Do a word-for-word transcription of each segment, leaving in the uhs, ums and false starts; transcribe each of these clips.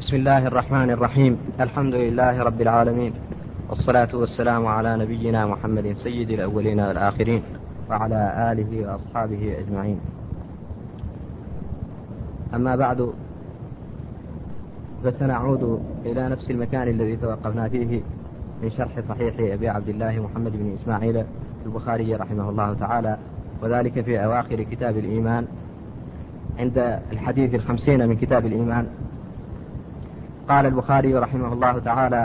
بسم الله الرحمن الرحيم. الحمد لله رب العالمين، والصلاة والسلام على نبينا محمد سيد الأولين والآخرين، وعلى آله وأصحابه أجمعين. أما بعد، فسنعود إلى نفس المكان الذي توقفنا فيه من شرح صحيح أبي عبد الله محمد بن إسماعيل البخاري رحمه الله تعالى، وذلك في أواخر كتاب الإيمان عند الحديث الخمسين من كتاب الإيمان. قال البخاري رحمه الله تعالى: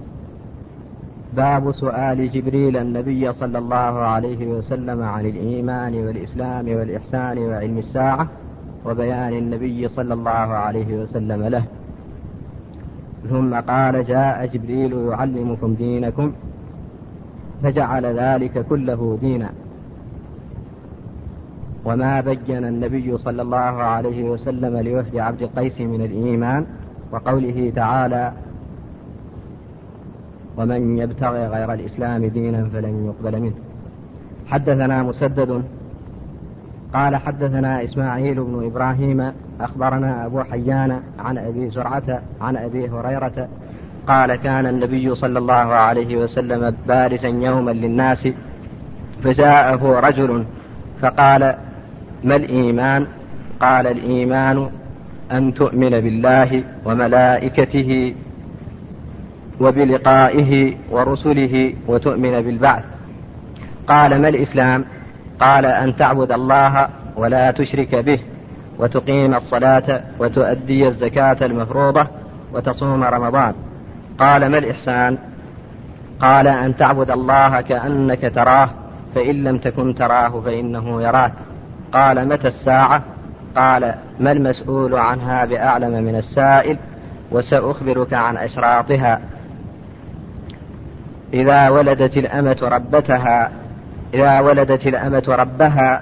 باب سؤال جبريل النبي صلى الله عليه وسلم عن الإيمان والإسلام والإحسان وعلم الساعة، وبيان النبي صلى الله عليه وسلم له. ثم قال: جاء جبريل يعلمكم دينكم، فجعل ذلك كله دينا. وما بين النبي صلى الله عليه وسلم لوفد عبد القيس من الإيمان، وقوله تعالى: ومن يبتغي غير الإسلام دينا فلن يقبل منه. حدثنا مسدد قال: حدثنا إسماعيل بن إبراهيم أخبرنا أبو حيان عن أبي زرعة عن أبي هريرة قال: كان النبي صلى الله عليه وسلم بارزا يوما للناس، فجاءه رجل فقال: ما الإيمان؟ قال: الإيمان أن تؤمن بالله وملائكته وبلقائه ورسله وتؤمن بالبعث. قال: ما الإسلام؟ قال: أن تعبد الله ولا تشرك به، وتقيم الصلاة وتؤدي الزكاة المفروضة وتصوم رمضان. قال: ما الإحسان؟ قال: أن تعبد الله كأنك تراه، فإن لم تكن تراه فإنه يراك. قال: متى الساعة؟ قال: ما المسؤول عنها بأعلم من السائل، وسأخبرك عن أشراطها. إذا ولدت الأمة ربتها إذا ولدت الأمة ربها،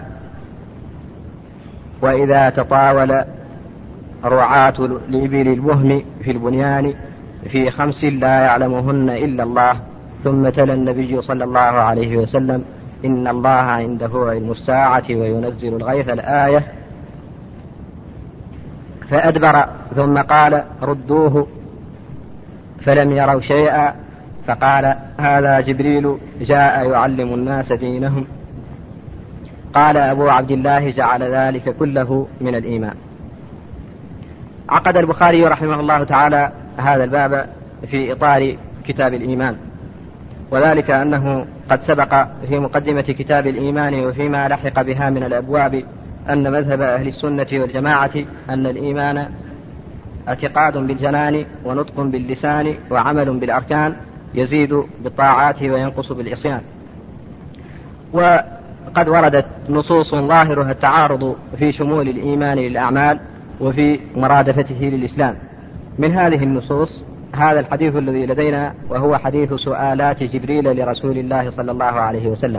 وإذا تطاول رعاة الإبل البهم في البنيان، في خمس لا يعلمهن إلا الله. ثم تلا النبي صلى الله عليه وسلم: إن الله عنده علم الساعة وينزل الغيث الآية. فأدبر ثم قال: ردوه، فلم يروا شيئا. فقال: هذا جبريل جاء يعلم الناس دينهم. قال أبو عبد الله: جعل ذلك كله من الإيمان. عقد البخاري رحمه الله تعالى هذا الباب في إطار كتاب الإيمان، وذلك أنه قد سبق في مقدمة كتاب الإيمان وفيما لحق بها من الأبواب أن مذهب أهل السنة والجماعة أن الإيمان اعتقاد بالجنان ونطق باللسان وعمل بالأركان، يزيد بالطاعات وينقص بالعصيان. وقد وردت نصوص ظاهرها التعارض في شمول الإيمان للأعمال وفي مرادفته للإسلام. من هذه النصوص هذا الحديث الذي لدينا، وهو حديث سؤالات جبريل لرسول الله صلى الله عليه وسلم.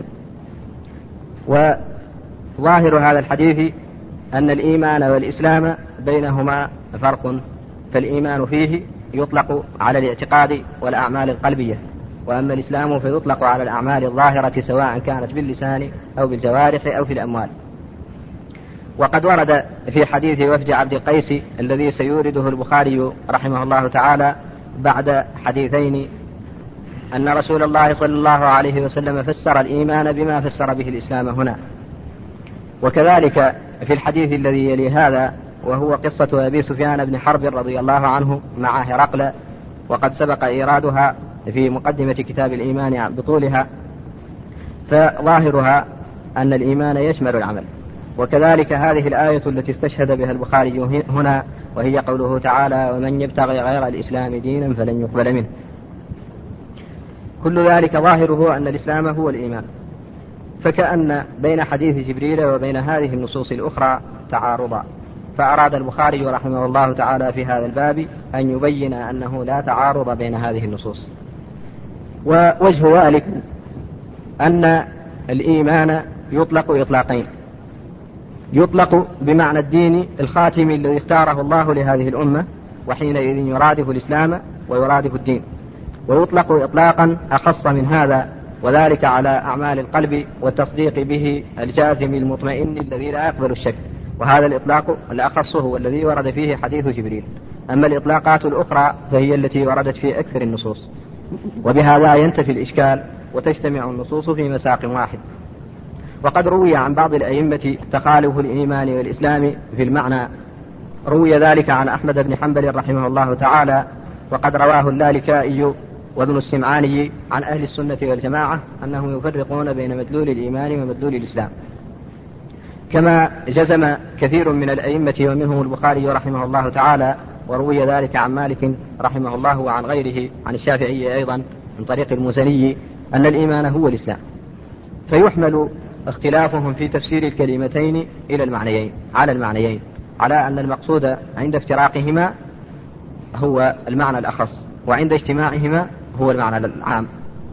وظاهر هذا الحديث أن الإيمان والإسلام بينهما فرق، فالإيمان فيه يطلق على الاعتقاد والأعمال القلبية، وأما الإسلام فيطلق على الأعمال الظاهرة سواء كانت باللسان أو بالجوارح أو في الأموال. وقد ورد في حديث وفد عبد القيس الذي سيورده البخاري رحمه الله تعالى بعد حديثين أن رسول الله صلى الله عليه وسلم فسر الإيمان بما فسر به الإسلام هنا. وكذلك في الحديث الذي يلي هذا، وهو قصة أبي سفيان بن حرب رضي الله عنه مع هرقل، وقد سبق إيرادها في مقدمة كتاب الإيمان بطولها، فظاهرها أن الإيمان يشمل العمل. وكذلك هذه الآية التي استشهد بها البخاري هنا، وهي قوله تعالى: ومن يبتغي غير الإسلام دينا فلن يقبل منه. كل ذلك ظاهره أن الإسلام هو الإيمان، فكأن بين حديث جبريل وبين هذه النصوص الأخرى تعارضا، فأراد البخاري رحمه الله تعالى في هذا الباب أن يبين أنه لا تعارض بين هذه النصوص. ووجه ذلك أن الإيمان يطلق إطلاقين: يطلق بمعنى الدين الخاتم الذي اختاره الله لهذه الأمة، وحينئذ يرادف الإسلام ويرادف الدين. ويطلق إطلاقا أخص من هذا، وذلك على أعمال القلب والتصديق به الجازم المطمئن الذي لا يقبل الشك. وهذا الإطلاق الأخص هو الذي ورد فيه حديث جبريل. أما الإطلاقات الأخرى فهي التي وردت في أكثر النصوص، وبهذا ينتفي الإشكال وتجتمع النصوص في مساق واحد. وقد روي عن بعض الأئمة تخالف الإيمان والإسلام في المعنى، روي ذلك عن أحمد بن حنبل رحمه الله تعالى، وقد رواه اللالكائي وابن السمعاني عن أهل السنة والجماعة أنهم يفرقون بين مدلول الإيمان ومدلول الإسلام، كما جزم كثير من الأئمة ومنهم البخاري رحمه الله تعالى، وروي ذلك عن مالك رحمه الله وعن غيره عن الشافعي أيضا من طريق المزني أن الإيمان هو الإسلام. فيحمل اختلافهم في تفسير الكلمتين إلى المعنيين على المعنيين على أن المقصود عند افتراقهما هو المعنى الأخص، وعند اجتماعهما هو المعنى العام.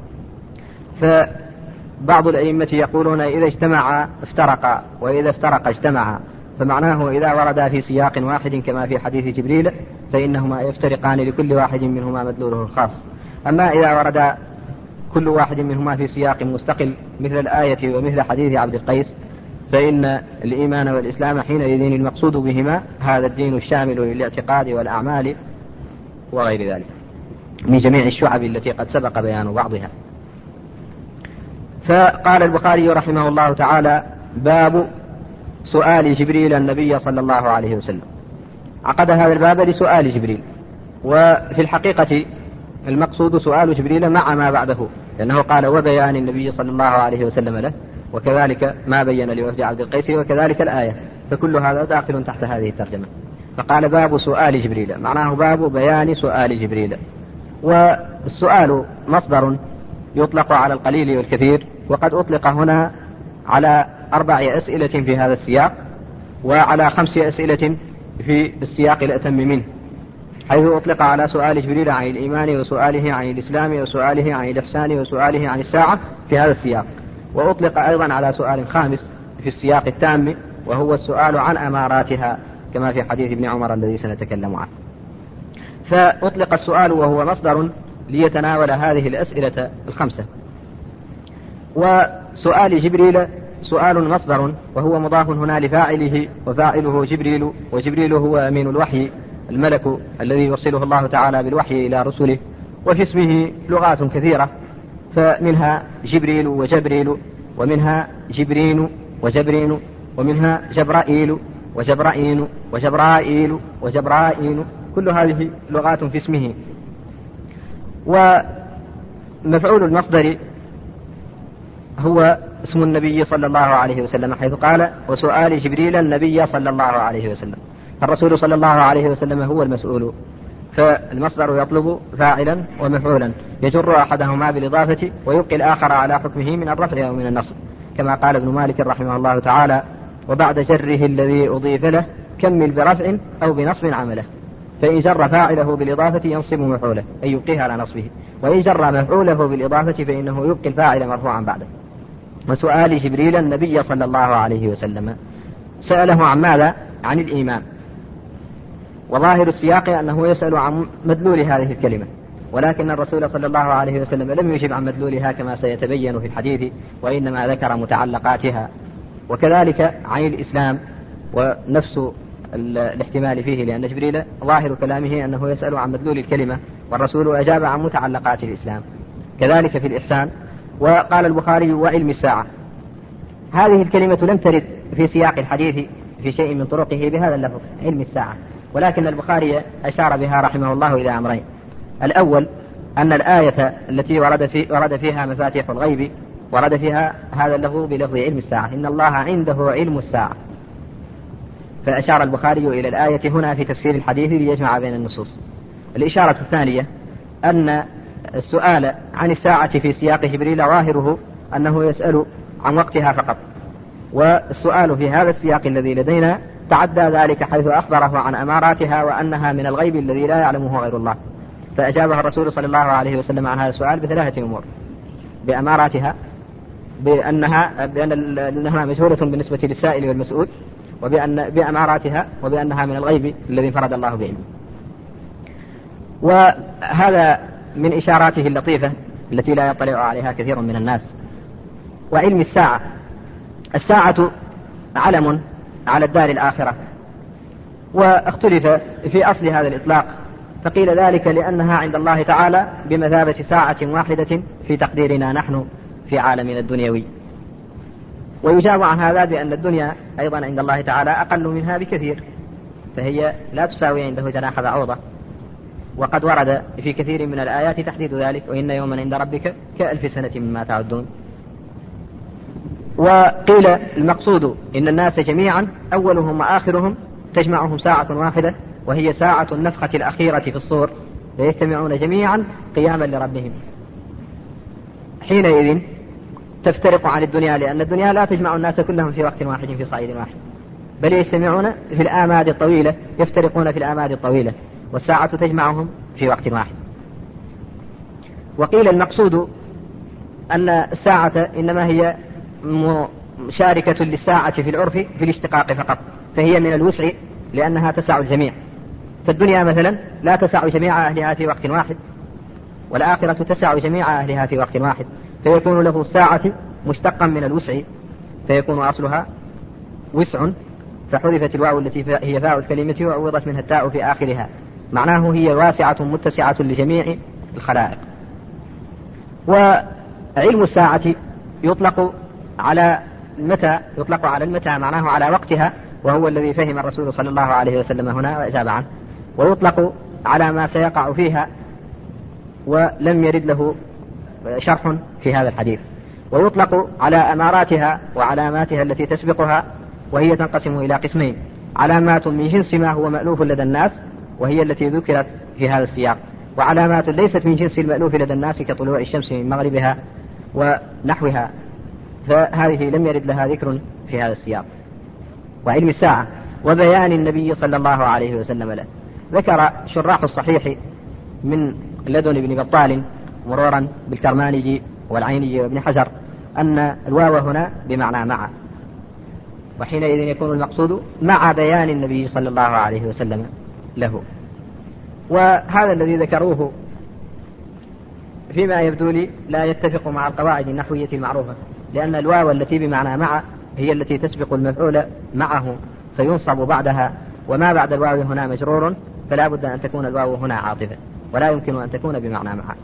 فبعض الأئمة يقولون إذا اجتمعا افترقا وإذا افترقا اجتمعا، فمعناه إذا وردا في سياق واحد كما في حديث جبريل فإنهما يفترقان لكل واحد منهما مدلوله الخاص. أما إذا ورد كل واحد منهما في سياق مستقل مثل الآية ومثل حديث عبد القيس فإن الإيمان والإسلام حينئذ المقصود بهما هذا الدين الشامل للاعتقاد والأعمال وغير ذلك من جميع الشعب التي قد سبق بيان بعضها. فقال البخاري رحمه الله تعالى: باب سؤال جبريل النبي صلى الله عليه وسلم. عقد هذا الباب لسؤال جبريل، وفي الحقيقة المقصود سؤال جبريل مع ما بعده، لأنه قال وبيان النبي صلى الله عليه وسلم له، وكذلك ما بين لوفد عبد القيس، وكذلك الآية، فكل هذا داخل تحت هذه الترجمة. فقال باب سؤال جبريل، معناه باب بيان سؤال جبريل. والسؤال مصدر يطلق على القليل والكثير، وقد أطلق هنا على أربع أسئلة في هذا السياق، وعلى خمس أسئلة في السياق الأتم منه، حيث أطلق على سؤال جبريل عن الإيمان، وسؤاله عن الإسلام، وسؤاله عن الإحسان، وسؤاله عن الساعة في هذا السياق. وأطلق أيضا على سؤال خامس في السياق التام، وهو السؤال عن أماراتها كما في حديث ابن عمر الذي سنتكلم عنه. فأطلق السؤال وهو مصدر ليتناول هذه الأسئلة الخمسة. وسؤال جبريل سؤال مصدر وهو مضاف هنا لفاعله، وفاعله جبريل، وجبريل هو أمين الوحي الملك الذي يوصله الله تعالى بالوحي إلى رسله. وفي اسمه لغات كثيرة، فمنها جبريل وجبريل، ومنها جبرين وجبرين، ومنها جبرائيل وجبرائين وجبرائيل وجبرائين، كل هذه لغات في اسمه. ومفعول المصدر هو اسم النبي صلى الله عليه وسلم، حيث قال وسؤال جبريل النبي صلى الله عليه وسلم، فالرسول صلى الله عليه وسلم هو المسؤول، فالمصدر يطلب فاعلا ومفعولا يجر أحدهما بالإضافة ويبقي الآخر على حكمه من الرفع أو من النصب، كما قال ابن مالك رحمه الله تعالى: وبعد جره الذي أضيف له كمل برفع أو بنصب عمله، فإن جر فاعله بالإضافة ينصب مفعوله أي يبقيه على نصبه، وإن جر مفعوله بالإضافة فإنه يبقي الفاعل مرفوعا بعده. وسؤال جبريل النبي صلى الله عليه وسلم، سأله عن ماذا؟ عن الإيمان، وظاهر السياق أنه يسأل عن مدلول هذه الكلمة، ولكن الرسول صلى الله عليه وسلم لم يجب عن مدلولها كما سيتبين في الحديث، وإنما ذكر متعلقاتها. وكذلك عن الإسلام، ونفس الاحتمال فيه، لأن جبريل ظاهر كلامه أنه يسأل عن مدلول الكلمة، والرسول أجاب عن متعلقات الإسلام. كذلك في الإحسان. وقال البخاري وعلم الساعة، هذه الكلمة لم ترد في سياق الحديث في شيء من طرقه بهذا اللفظ علم الساعة، ولكن البخاري أشار بها رحمه الله إلى أمرين: الأول أن الآية التي ورد, في ورد فيها مفاتيح الغيب ورد فيها هذا اللفظ بلفظ علم الساعة، إن الله عنده علم الساعة، فأشار البخاري إلى الآية هنا في تفسير الحديث ليجمع بين النصوص. الإشارة الثانية أن السؤال عن الساعة في سياق جبريل ظاهره أنه يسأل عن وقتها فقط، والسؤال في هذا السياق الذي لدينا تعدى ذلك، حيث أخبره عن أماراتها وأنها من الغيب الذي لا يعلمه غير الله، فأجابها الرسول صلى الله عليه وسلم عن هذا السؤال بثلاثة أمور: بأماراتها، بأنها, بأنها مجهولة بالنسبة للسائل والمسؤول، وبأن بأماراتها، وبأنها من الغيب الذي انفرد الله بعلمه. وهذا من إشاراته اللطيفة التي لا يطلع عليها كثير من الناس. وعلم الساعة، الساعة علم على الدار الآخرة، واختلف في أصل هذا الإطلاق، فقيل ذلك لأنها عند الله تعالى بمثابة ساعة واحدة في تقديرنا نحن في عالمنا الدنيوي. ويجاب عن هذا بأن الدنيا أيضا عند الله تعالى أقل منها بكثير، فهي لا تساوي عنده جناح بعوضة، وقد ورد في كثير من الآيات تحديد ذلك: وإن يوما عند ربك كألف سنة مما تعدون. وقيل المقصود إن الناس جميعا أولهم وآخرهم تجمعهم ساعة واحدة، وهي ساعة النفخة الأخيرة في الصور، فيجتمعون جميعا قياما لربهم. حينئذ تفترق عن الدنيا، لأن الدنيا لا تجمع الناس كلهم في وقت واحد في صعيد واحد، بل يجتمعون في الآماد الطويلة، يفترقون في الآماد الطويلة، والساعة تجمعهم في وقت واحد. وقيل المقصود أن الساعة إنما هي مشاركة للساعة في العرف في الاشتقاق فقط، فهي من الوسع لأنها تسع الجميع. فالدنيا مثلا لا تسع جميع أهلها في وقت واحد، والآخرة تسع جميع أهلها في وقت واحد، فيكون له الساعة مشتقا من الوسع، فيكون أصلها وسع، فحذفت الواو التي هي فاء الكلمة وعوضت منها التاء في آخرها، معناه هي واسعة متسعة لجميع الخلائق. وعلم الساعة يطلق على المتى، يطلق على المتى معناه على وقتها، وهو الذي فهم الرسول صلى الله عليه وسلم هنا وأجاب عنه. ويطلق على ما سيقع فيها، ولم يرد له شرح في هذا الحديث. ويطلق على أماراتها وعلاماتها التي تسبقها، وهي تنقسم إلى قسمين: علامات من جنس ما هو مألوف لدى الناس، وهي التي ذكرت في هذا السياق، وعلامات ليست من جنس المألوف لدى الناس كطلوع الشمس من مغربها ونحوها، فهذه لم يرد لها ذكر في هذا السياق. وعلم الساعة وبيان النبي صلى الله عليه وسلم له. ذكر شراح الصحيح من لدن ابن بطال مرورا بالكرماني والعيني وابن حجر أن الواو هنا بمعنى مع، وحينئذ يكون المقصود مع بيان النبي صلى الله عليه وسلم له. وهذا الذي ذكروه فيما يبدو لي لا يتفق مع القواعد النحوية المعروفة، لأن الواو التي بمعنى مع هي التي تسبق المفعول معه فينصب بعدها، وما بعد الواو هنا مجرور، فلا بد أن تكون الواو هنا عاطفة، ولا يمكن أن تكون بمعنى مع.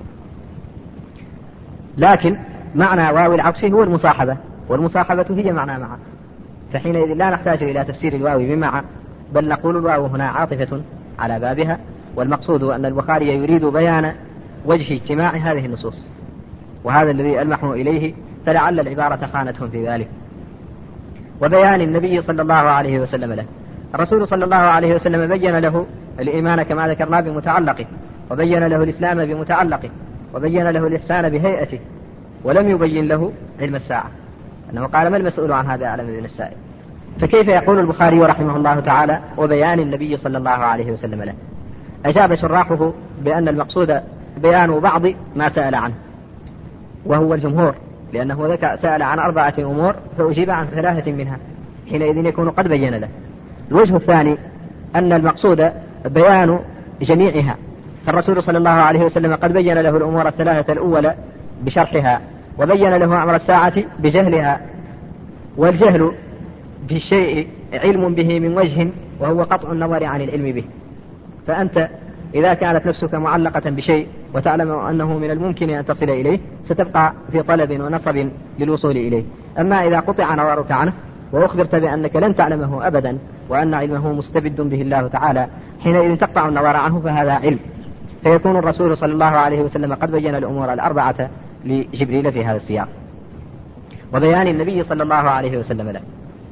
لكن معنى واو العطف هو المصاحبة، والمصاحبة هي معنى مع، فحينئذ لا نحتاج إلى تفسير الواو بمع، بل نقول الواو هنا عاطفة على بابها. والمقصود أن البخاري يريد بيان وجه اجتماع هذه النصوص، وهذا الذي ألمحوا إليه، فلعل العبارة خانتهم في ذلك. وبيان النبي صلى الله عليه وسلم له. الرسول صلى الله عليه وسلم بين له الإيمان كما ذكرنا بمتعلقه، وبين له الإسلام بمتعلقه، وبين له الإحسان بهيئته، ولم يبين له علم الساعة، أنه قال: ما المسؤول عن هذا أعلم من السائل. فكيف يقول البخاري رحمه الله تعالى وبيان النبي صلى الله عليه وسلم له؟ أجاب شراحه بأن المقصود بيان بعض ما سأل عنه، وهو الجمهور، لأنه ذكر سأل عن أربعة أمور فأجيب عن ثلاثة منها، حينئذ يكون قد بين له. الوجه الثاني أن المقصود بيان جميعها، فالرسول صلى الله عليه وسلم قد بين له الأمور الثلاثة الأولى بشرحها، وبين له أمر الساعة بجهلها. والجهل بالشيء علم به من وجه، وهو قطع النظر عن العلم به. فأنت إذا كانت نفسك معلقة بشيء وتعلم أنه من الممكن أن تصل إليه، ستبقى في طلب ونصب للوصول إليه. أما إذا قطع نظرك عنه وأخبرت بأنك لن تعلمه أبدا، وأن علمه مستبد به الله تعالى، حينئذ تقطع النظر عنه، فهذا علم. فيكون الرسول صلى الله عليه وسلم قد بين الأمور الأربعة لجبريل في هذا السياق، وبيان النبي صلى الله عليه وسلم له.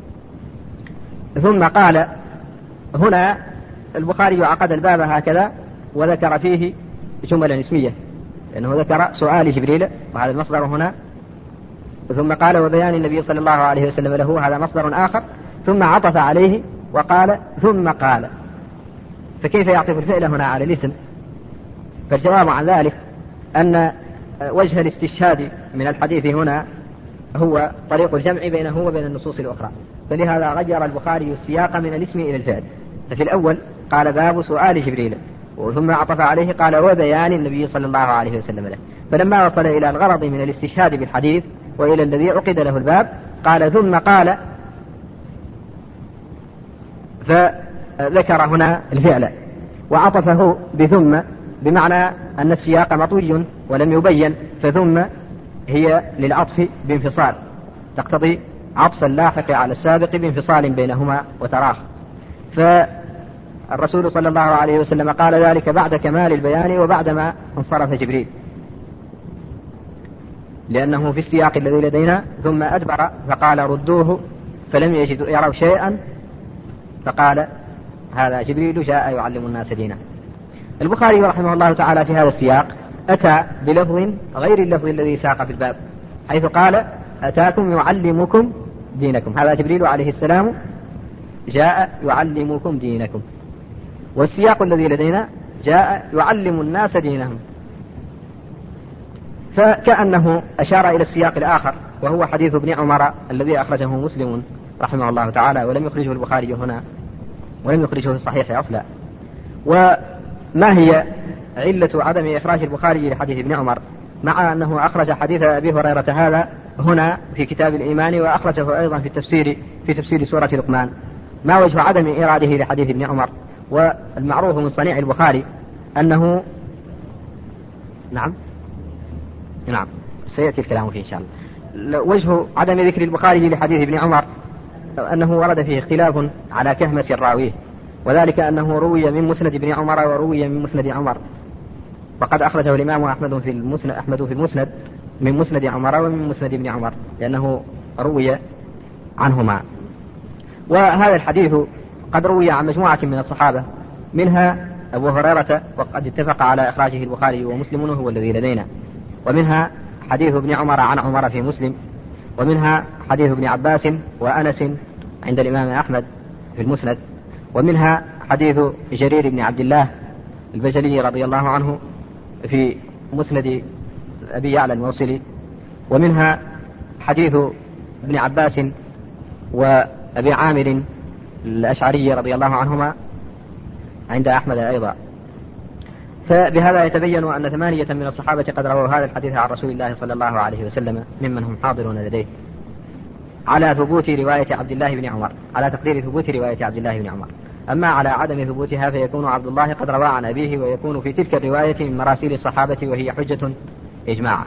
ثم قال هنا البخاري عقد الباب هكذا، وذكر فيه جملا اسمية، لأنه ذكر سؤال جبريل وهذا المصدر هنا، ثم قال وبيان النبي صلى الله عليه وسلم له، هذا مصدر آخر، ثم عطف عليه وقال ثم قال. فكيف يعطف الفعل هنا على الاسم؟ فالجواب عن ذلك أن وجه الاستشهاد من الحديث هنا هو طريق الجمع بينه وبين النصوص الأخرى، فلهذا غير البخاري السياق من الاسم إلى الفعل. ففي الأول قال باب سؤال جبريل، ثم عطف عليه قال وبيان النبي صلى الله عليه وسلم له. فلما وصل إلى الغرض من الاستشهاد بالحديث وإلى الذي عقد له الباب قال ثم قال. ذكر هنا الفعل وعطفه بثم، بمعنى أن السياق مطوي ولم يبين، فثم هي للعطف بانفصال، تقتضي عطف اللاحق على السابق بانفصال بينهما وتراخ. فالرسول صلى الله عليه وسلم قال ذلك بعد كمال البيان وبعدما انصرف جبريل، لأنه في السياق الذي لدينا ثم أدبر فقال ردوه فلم يجدوا يروا شيئا، فقال هذا جبريل جاء يعلم الناس دينه. البخاري رحمه الله تعالى في هذا السياق أتى بلفظ غير اللفظ الذي ساق في الباب، حيث قال أتاكم يعلمكم دينكم، هذا جبريل عليه السلام جاء يعلمكم دينكم، والسياق الذي لدينا جاء يعلم الناس دينهم، فكأنه أشار إلى السياق الآخر وهو حديث ابن عمر الذي أخرجه مسلم رحمه الله تعالى ولم يخرجه البخاري هنا ولم يخرجه في الصحيح أصلا. وما هي علة عدم إخراج البخاري لحديث ابن عمر مع أنه أخرج حديث أبي هريرة هذا هنا في كتاب الإيمان وأخرجه أيضا في التفسير في تفسير سورة لقمان؟ ما وجه عدم إراده لحديث ابن عمر؟ والمعروف من صنيع البخاري أنه نعم نعم سيأتي الكلام فيه إن شاء الله. وجه عدم ذكر البخاري لحديث ابن عمر أنه ورد فيه اختلاف على كهمس الراويه، وذلك أنه روي من مسند ابن عمر وروي من مسند عمر، وقد أخرجه الإمام أحمد في المسند أحمد في المسند من مسند عمر ومن مسند ابن عمر لأنه روي عنهما. وهذا الحديث قد روي عن مجموعة من الصحابة منها أبو هريرة وقد اتفق على إخراجه البخاري ومسلم وهو الذي لدينا، ومنها حديث ابن عمر عن عمر في مسلم، ومنها حديث ابن عباس وأنس عند الإمام أحمد في المسند، ومنها حديث جرير بن عبد الله البجلي رضي الله عنه في مسند أبي يعلى الموصلي، ومنها حديث ابن عباس وأبي عامر الأشعري رضي الله عنهما عند أحمد أيضا. فبهذا يتبين أن ثمانية من الصحابة قد رووا هذا الحديث عن رسول الله صلى الله عليه وسلم ممن هم حاضرون لديه، على ثبوت رواية عبد الله بن عمر، على تقدير ثبوت رواية عبد الله بن عمر. أما على عدم ثبوتها فيكون عبد الله قد روى عن أبيه، ويكون في تلك الرواية من مراسيل الصحابة وهي حجة إجماعا.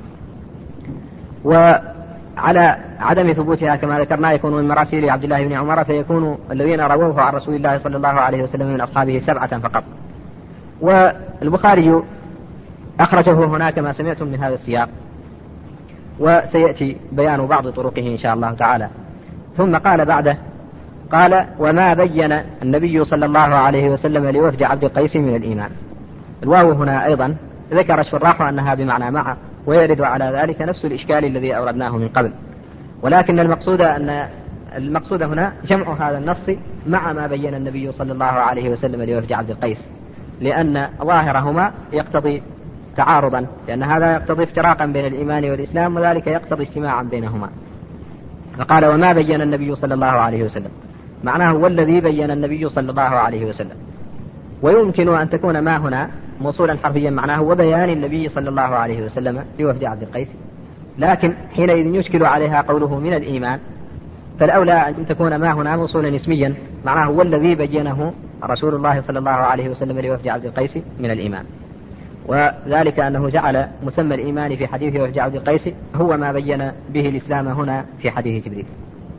وعلى عدم ثبوتها كما ذكرنا يكون من مراسيل عبد الله بن عمر، فيكون الذين رووه عن رسول الله صلى الله عليه وسلم من أصحابه سبعة فقط. والبخاري أخرجه هنا كما سمعتم من هذا السياق، وسيأتي بيان بعض طرقه إن شاء الله تعالى. ثم قال بعده قال وما بين النبي صلى الله عليه وسلم لوفد عبد القيس من الإيمان. الواو هنا أيضا ذكر الشراح أنها بمعنى مع، ويرد على ذلك نفس الإشكال الذي أوردناه من قبل، ولكن المقصود أن المقصود هنا جمع هذا النص مع ما بين النبي صلى الله عليه وسلم لوفد عبد القيس، لأن ظاهرهما يقتضي تعارضا، لأن هذا يقتضي افتراقا بين الإيمان والإسلام وذلك يقتضي اجتماعا بينهما. فقال وما بين النبي صلى الله عليه وسلم، معناه والذي بين النبي صلى الله عليه وسلم. ويمكن أن تكون ما هنا موصولا حرفيا معناه وبيان النبي صلى الله عليه وسلم لوفد عبد القيس، لكن حينئذ يشكل عليها قوله من الإيمان، فالأولى أن تكون ما هنا موصولا اسميا معناه والذي بينه رسول الله صلى الله عليه وسلم لوفد عبد القيس من الإيمان، وذلك أنه جعل مسمى الإيمان في حديث وفد عبد القيس هو ما بين به الإسلام هنا في حديث جبريل.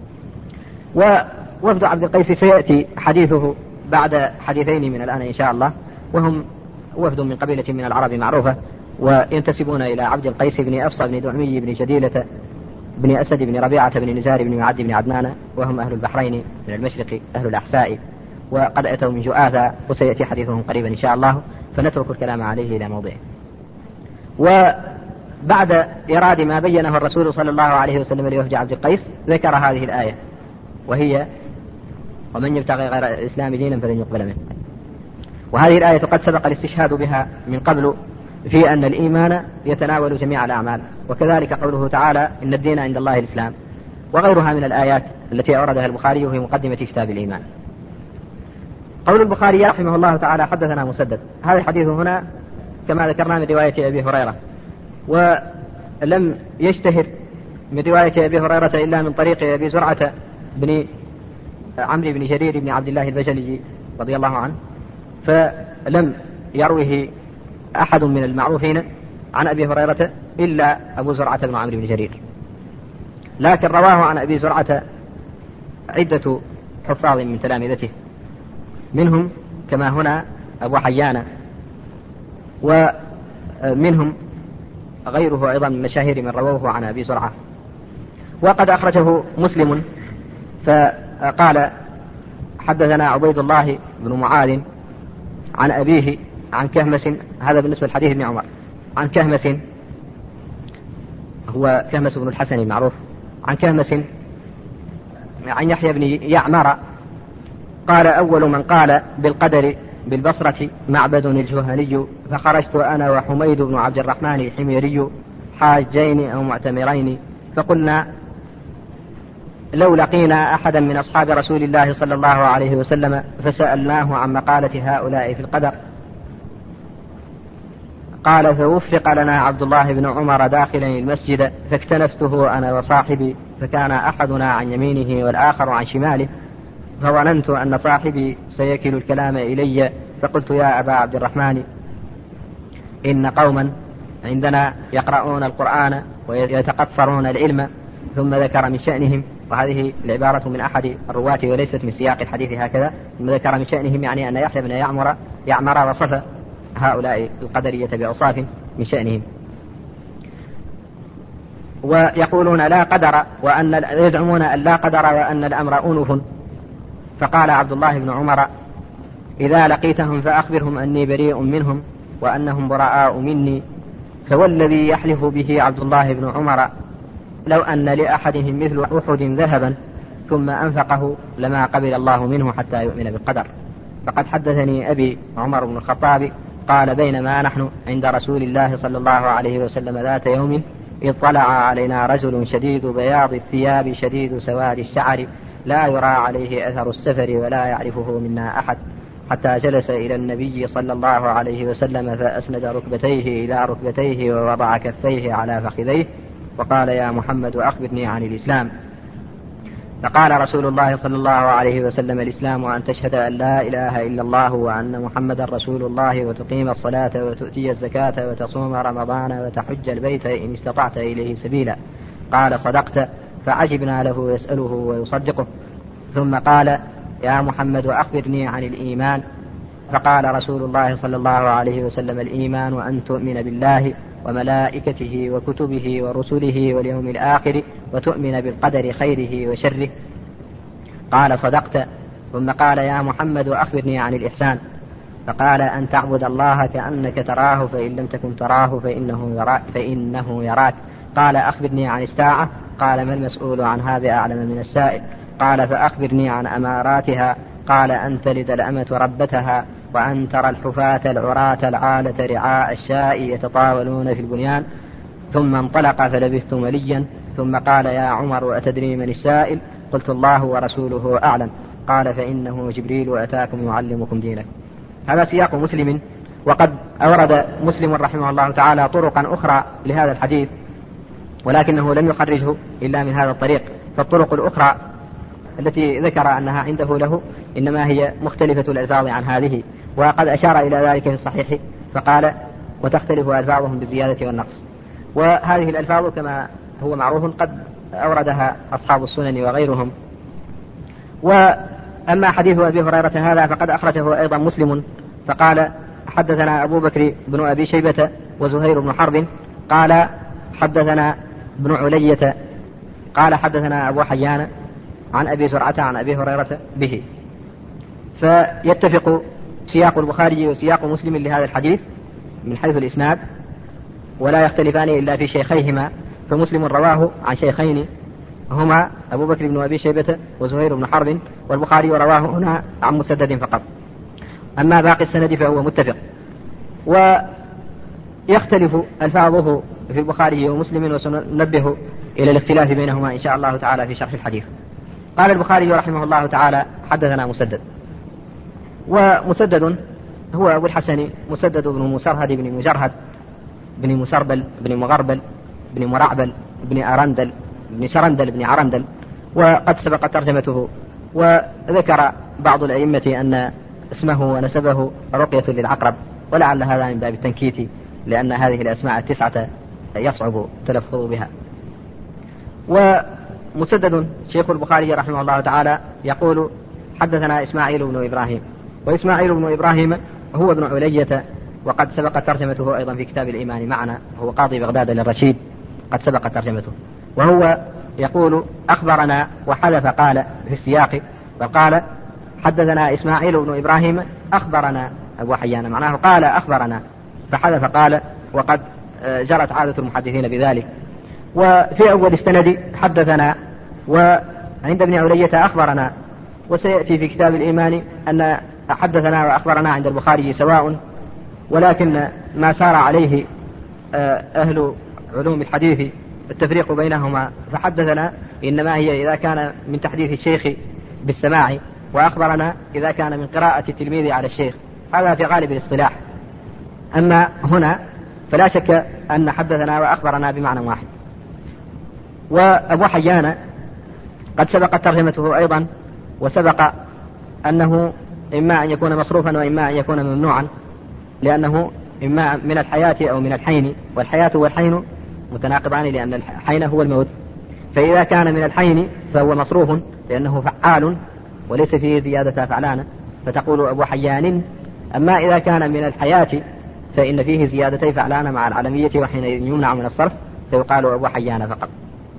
ووفد عبد القيس سيأتي حديثه بعد حديثين من الآن إن شاء الله، وهم وفد من قبيلة من العرب معروفة، وينتسبون إلى عبد القيس بن أفصى بن دعمي بن جديلة بن أسد بن ربيعة بن نزار بن معد بن عدنان، وهم أهل البحرين من المشرق أهل الأحساء، وقد أتوا من جؤاثة، وسيأتي حديثهم قريبا إن شاء الله، فنترك الكلام عليه إلى موضعه. وبعد إراد ما بينه الرسول صلى الله عليه وسلم لوفد عبد القيس ذكر هذه الآية، وهي ومن يبتغي غير الإسلام دينا فلن يقبل منه. وهذه الآية قد سبق الاستشهاد بها من قبل في أن الإيمان يتناول جميع الأعمال، وكذلك قوله تعالى إن الدين عند الله الإسلام، وغيرها من الآيات التي أوردها البخاري في مقدمة كتاب الإيمان. قول البخاري رحمه الله تعالى حدثنا مسدد، هذا الحديث هنا كما ذكرنا من رواية أبي هريرة، ولم يشتهر من رواية أبي هريرة إلا من طريق أبي زرعة بن عمرو بن جرير بن عبد الله البجلي رضي الله عنه، فلم يروه أحد من المعروفين عن أبي هريرة إلا أبو زرعة بن عمرو بن جرير، لكن رواه عن أبي زرعة عدة حفاظ من تلامذته، منهم كما هنا أبو حيان، ومنهم غيره أيضا من مشاهير من رووه عن أبي زرعة. وقد أخرجه مسلم فقال حدثنا عبيد الله بن معاذ عن أبيه عن كهمس، هذا بالنسبة لحديث ابن عمر، عن كهمس هو كهمس بن الحسن المعروف، عن كهمس عن يحيى بن يعمر قال أول من قال بالقدر بالبصرة معبد الجهني، فخرجت أنا وحميد بن عبد الرحمن الحميري حاجين أو معتمرين، فقلنا لو لقينا أحدا من أصحاب رسول الله صلى الله عليه وسلم فسألناه عن مقالة هؤلاء في القدر، قال فوفق لنا عبد الله بن عمر داخلا المسجد، فاكتنفته أنا وصاحبي، فكان أحدنا عن يمينه والآخر عن شماله، فظننت أن صاحبي سيكل الكلام إلي، فقلت يا أبا عبد الرحمن إن قوما عندنا يقرؤون القرآن ويتقفرون العلم، ثم ذكر من شأنهم، وهذه العبارة من أحد الرواة وليست من سياق الحديث هكذا، ثم ذكر من شأنهم يعني أن يحيى بن يعمر يعمر وصف هؤلاء القدرية بأوصاف من شأنهم، ويقولون لا قدر، وأن يزعمون أن لا قدر وأن الأمر أنف. فقال عبد الله بن عمر إذا لقيتهم فأخبرهم أني بريء منهم وأنهم براء مني، فوالذي يحلف به عبد الله بن عمر لو أن لأحدهم مثل أحد ذهبا ثم أنفقه لما قبل الله منه حتى يؤمن بالقدر. فقد حدثني أبي عمر بن الخطاب قال بينما نحن عند رسول الله صلى الله عليه وسلم ذات يوم اطلع علينا رجل شديد بياض الثياب شديد سواد الشعر لا يرى عليه أثر السفر ولا يعرفه منا أحد، حتى جلس إلى النبي صلى الله عليه وسلم فأسند ركبتيه إلى ركبتيه ووضع كفيه على فخذيه وقال يا محمد أخبرني عن الإسلام. فقال رسول الله صلى الله عليه وسلم الإسلام أن تشهد أن لا إله إلا الله وأن محمدا رسول الله وتقيم الصلاة وتؤتي الزكاة وتصوم رمضان وتحج البيت إن استطعت إليه سبيلا. قال صدقت، فعجبنا له يسأله ويصدقه. ثم قال يا محمد أخبرني عن الإيمان. فقال رسول الله صلى الله عليه وسلم الإيمان أن تؤمن بالله وملائكته وكتبه ورسله واليوم الآخر وتؤمن بالقدر خيره وشره. قال صدقت. ثم قال يا محمد أخبرني عن الإحسان. فقال أن تعبد الله كأنك تراه فإن لم تكن تراه فإنه يراك, فإنه يراك. قال أخبرني عن الساعة. قال ما المسؤول عن هذا أعلم من السائل. قال فأخبرني عن أماراتها. قال أن تلد الأمة ربتها وأن ترى الحفاة العراة العالة رعاء الشاء يتطاولون في البنيان. ثم انطلق فلبثت مليا. ثم قال يا عمر أتدري من السائل؟ قلت الله ورسوله أعلم. قال فإنه جبريل أتاكم يعلمكم دينك. هذا سياق مسلم. وقد أورد مسلم رحمه الله تعالى طرقا أخرى لهذا الحديث ولكنه لم يخرجه إلا من هذا الطريق، فالطرق الأخرى التي ذكر أنها عنده له إنما هي مختلفة الألفاظ عن هذه، وقد أشار إلى ذلك في الصحيح فقال وتختلف ألفاظهم بالزيادة والنقص. وهذه الألفاظ كما هو معروف قد أوردها أصحاب السنن وغيرهم. وأما حديث أبي هريرة هذا فقد أخرجه أيضا مسلم فقال حدثنا أبو بكر بن أبي شيبة وزهير بن حرب قال حدثنا ابن علية قال حدثنا أبو حيان عن أبي زرعة عن أبي هريرة به. فيتفق سياق البخاري وسياق مسلم لهذا الحديث من حيث الإسناد ولا يختلفان إلا في شيخيهما، فمسلم رواه عن شيخين هما أبو بكر بن أبي شيبة وزهير بن حرب، والبخاري رواه هنا عن مسدد فقط. أما باقي السند فهو متفق، ويختلف ألفاظه في البخاري ومسلم وسننبه إلى الاختلاف بينهما إن شاء الله تعالى في شرح الحديث. قال البخاري رحمه الله تعالى حدثنا مسدد، ومسدد هو أبو الحسن مسدد بن مسرهد بن مجرهد بن مسربل بن مغربل بن مرعبل بن أرندل بن شرندل بن عرندل، وقد سبقت ترجمته. وذكر بعض الأئمة أن اسمه ونسبه رقية للعقرب، ولعل هذا من باب التنكيت لأن هذه الأسماء التسعة يصعب تلفظ بها. ومسدد شيخ البخاري رحمه الله تعالى يقول حدثنا إسماعيل بن إبراهيم، وإسماعيل بن إبراهيم هو ابن علية، وقد سبق ترجمته أيضا في كتاب الإيمان معنا، هو قاضي بغداد للرشيد، قد سبق ترجمته. وهو يقول أخبرنا وحذف قال في السياق، وقال حدثنا إسماعيل بن إبراهيم أخبرنا أبو حيان، معناه قال أخبرنا فحذف قال، وقد جرت عادة المحدثين بذلك. وفي أول السند حدثنا، وعند ابن علية أخبرنا، وسيأتي في كتاب الإيمان أن حدثنا وأخبرنا عند البخاري سواء، ولكن ما سار عليه أهل علوم الحديث التفريق بينهما، فحدثنا إنما هي إذا كان من تحديث الشيخ بالسماع، وأخبرنا إذا كان من قراءة التلميذ على الشيخ، هذا في غالب الاصطلاح. أما هنا فلا شك أن حدثنا وأخبرنا بمعنى واحد. وأبو حيان قد سبقت ترجمته أيضا، وسبق أنه إما أن يكون مصروفا وإما أن يكون ممنوعا، لأنه إما من الحياة أو من الحين، والحياة والحين متناقضان لأن الحين هو الموت، فإذا كان من الحين فهو مصروف لأنه فعال وليس فيه زيادة فعلان، فتقول أبو حيان. أما إذا كان من الحياة فإن فيه زيادتي فعلان مع العلمية، وحينئذ يمنع من الصرف فيقال أبو حيان فقط.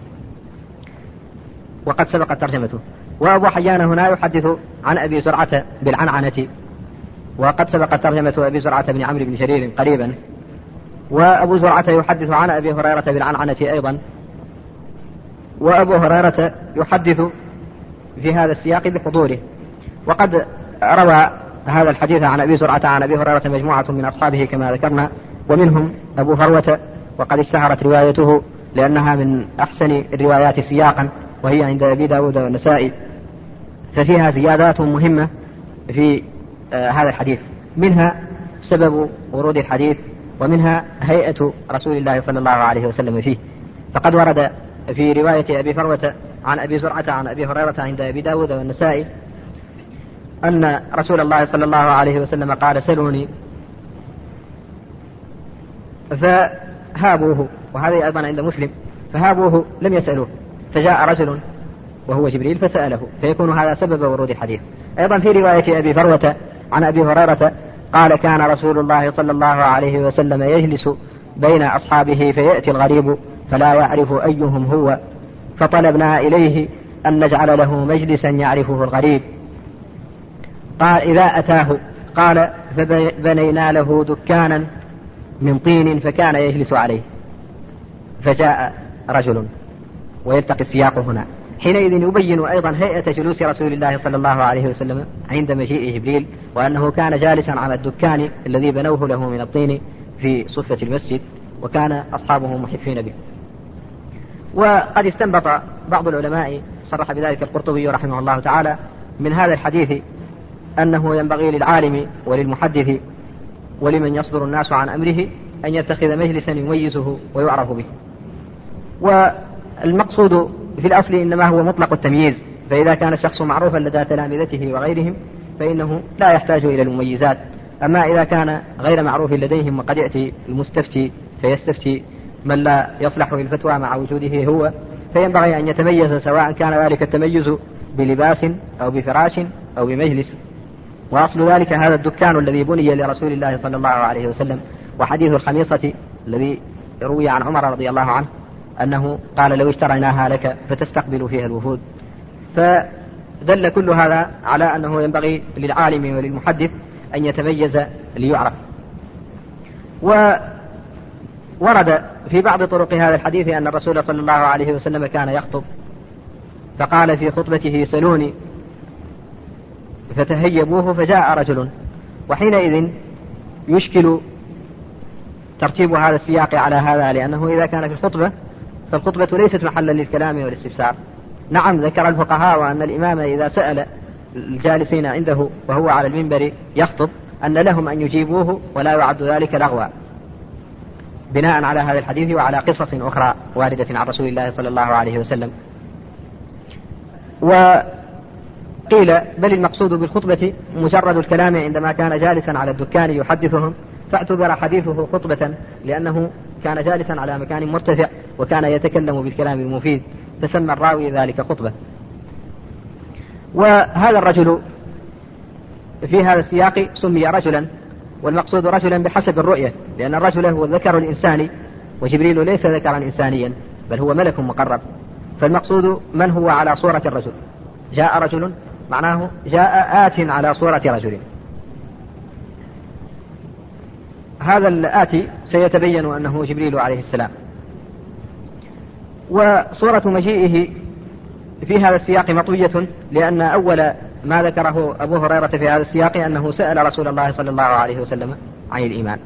وقد سبقت ترجمته. وأبو حيان هنا يحدث عن أبي زرعة بالعنعنة، وقد سبقت ترجمة أبي زرعة بن عمرو بن شرير قريبا. وأبو زرعة يحدث عن أبي هريرة بالعنعنة أيضا. وأبو هريرة يحدث في هذا السياق بحضوره. وقد روى هذا الحديث عن أبي زرعة عن أبي هريرة مجموعة من أصحابه كما ذكرنا، ومنهم أبو فروة، وقد اشتهرت روايته لأنها من أحسن الروايات سياقا، وهي عند أبي داود والنسائي، ففيها زيادات مهمة في آه هذا الحديث، منها سبب ورود الحديث، ومنها هيئة رسول الله صلى الله عليه وسلم فيه. فقد ورد في رواية أبي فروة عن أبي زرعة عن أبي هريرة عند أبي داود والنسائي أن رسول الله صلى الله عليه وسلم قال سلوني فهابوه، وهذا أيضا عند مسلم، فهابوه لم يسألوه، فجاء رجل وهو جبريل فسأله، فيكون هذا سبب ورود الحديث. أيضا في رواية أبي فروة عن أبي هريرة قال كان رسول الله صلى الله عليه وسلم يجلس بين أصحابه فيأتي الغريب فلا يعرف أيهم هو، فطلبنا إليه أن نجعل له مجلسا يعرفه الغريب. قال إذا أتاه قال فبنينا له دكانا من طين فكان يجلس عليه، فجاء رجل. ويلتقي السياق هنا، حينئذ يبين أيضا هيئة جلوس رسول الله صلى الله عليه وسلم عند مجيء جبريل، وأنه كان جالسا على الدكان الذي بنوه له من الطين في صفة المسجد، وكان أصحابه محفين به. وقد استنبط بعض العلماء، صرح بذلك القرطبي رحمه الله تعالى، من هذا الحديث أنه ينبغي للعالم وللمحدث ولمن يصدر الناس عن أمره أن يتخذ مجلسا يميزه ويعرف به. والمقصود في الأصل إنما هو مطلق التمييز، فإذا كان الشخص معروفا لدى تلامذته وغيرهم فإنه لا يحتاج إلى المميزات. أما إذا كان غير معروف لديهم وقد يأتي المستفتي فيستفتي من لا يصلح للفتوى مع وجوده هو، فينبغي أن يتميز، سواء كان ذلك التميز بلباس أو بفراش أو بمجلس. وأصل ذلك هذا الدكان الذي بني لرسول الله صلى الله عليه وسلم. وحديث الخميصة الذي روي عن عمر رضي الله عنه أنه قال لو اشتريناها لك فتستقبل فيها الوفود. فدل كل هذا على أنه ينبغي للعالم وللمحدث أن يتميز ليعرف. وورد في بعض طرق هذا الحديث أن الرسول صلى الله عليه وسلم كان يخطب، فقال في خطبته سلوني، فتهيبوه فجاء رجل. وحينئذ يشكل ترتيب هذا السياق على هذا، لأنه إذا كان في الخطبة فالخطبة ليست محلا للكلام والاستفسار. نعم ذكر الفقهاء وأن الإمام إذا سأل الجالسين عنده وهو على المنبر يخطب أن لهم أن يجيبوه ولا يعد ذلك لغوا، بناء على هذا الحديث وعلى قصص أخرى واردة عن رسول الله صلى الله عليه وسلم. قيل بل المقصود بالخطبة مجرد الكلام عندما كان جالسا على الدكان يحدثهم، فاعتبر حديثه خطبة لأنه كان جالسا على مكان مرتفع وكان يتكلم بالكلام المفيد، فسمى الراوي ذلك خطبة. وهذا الرجل في هذا السياق سمي رجلا، والمقصود رجلا بحسب الرؤية، لأن الرجل هو الذكر الإنساني، وجبريل ليس ذكرا إنسانيا بل هو ملك مقرب، فالمقصود من هو على صورة الرجل. جاء رجل معناه جاء آت على صورة رجل. هذا الآتي سيتبين أنه جبريل عليه السلام. وصورة مجيئه في هذا السياق مطوية، لأن أول ما ذكره أبو هريرة في هذا السياق أنه سأل رسول الله صلى الله عليه وسلم عن الإيمان.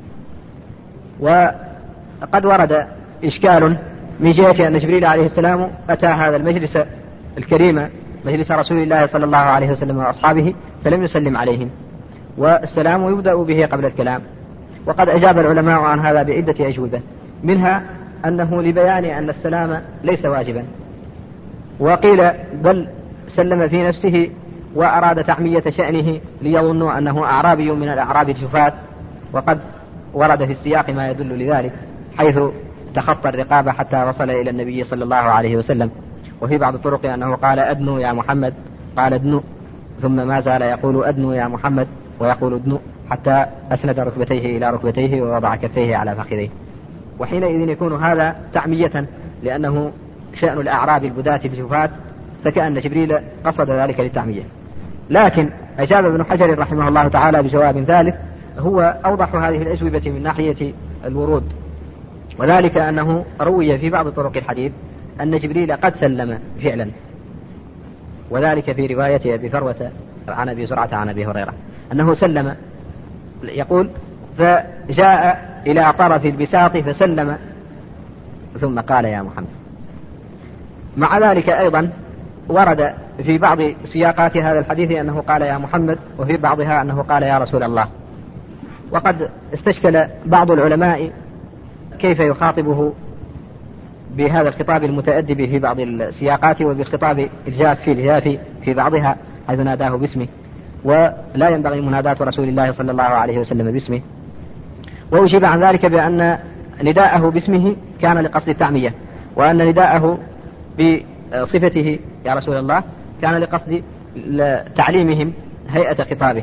وقد ورد إشكال من جهة أن جبريل عليه السلام أتى هذا المجلس الكريم مجلس رسول الله صلى الله عليه وسلم وأصحابه فلم يسلم عليهم، والسلام يبدأ به قبل الكلام. وقد أجاب العلماء عن هذا بعدة أجوبة، منها أنه لبيان أن السلام ليس واجبا، وقيل بل سلم في نفسه وأراد تعمية شأنه ليظنوا أنه أعرابي من الأعراب الجفاة، وقد ورد في السياق ما يدل لذلك، حيث تخطى الرقابة حتى وصل إلى النبي صلى الله عليه وسلم. وفي بعض الطرق أنه قال أدنو يا محمد، قال ادنو، ثم ما زال يقول أدنو يا محمد ويقول ادنو حتى أسند ركبتيه إلى ركبتيه ووضع كفيه على فخذيه. وحينئذ يكون هذا تعمية، لأنه شأن الأعراب البداة الجفاة، فكأن جبريل قصد ذلك للتعمية. لكن أجاب ابن حجر رحمه الله تعالى بجواب ثالث هو أوضح هذه الأجوبة من ناحية الورود، وذلك أنه روي في بعض طرق الحديث أن جبريل قد سلم فعلا، وذلك في رواية أبي فروة عن أبي زرعة عن أبي هريرة أنه سلم، يقول فجاء إلى طرف البساط فسلم ثم قال يا محمد. مع ذلك أيضا ورد في بعض سياقات هذا الحديث أنه قال يا محمد، وفي بعضها أنه قال يا رسول الله. وقد استشكل بعض العلماء كيف يخاطبه بهذا الخطاب المتأدب في بعض السياقات، وبالخطاب الجاف في الجاف في بعضها حيث ناداه باسمه، ولا ينبغي مناداة رسول الله صلى الله عليه وسلم باسمه. وأجيب عن ذلك بأن نداءه باسمه كان لقصد التعمية، وأن نداءه بصفته يا رسول الله كان لقصد تعليمهم هيئة خطابه.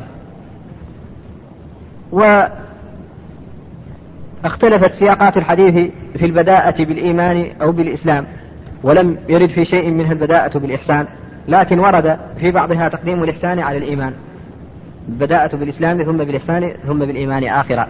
واختلفت سياقات الحديث في البداءة بالإيمان أو بالإسلام، ولم يرد في شيء منها البداءة بالإحسان، لكن ورد في بعضها تقديم الإحسان على الإيمان، بداءة بالإسلام ثم بالإحسان ثم بالإيمان آخرا.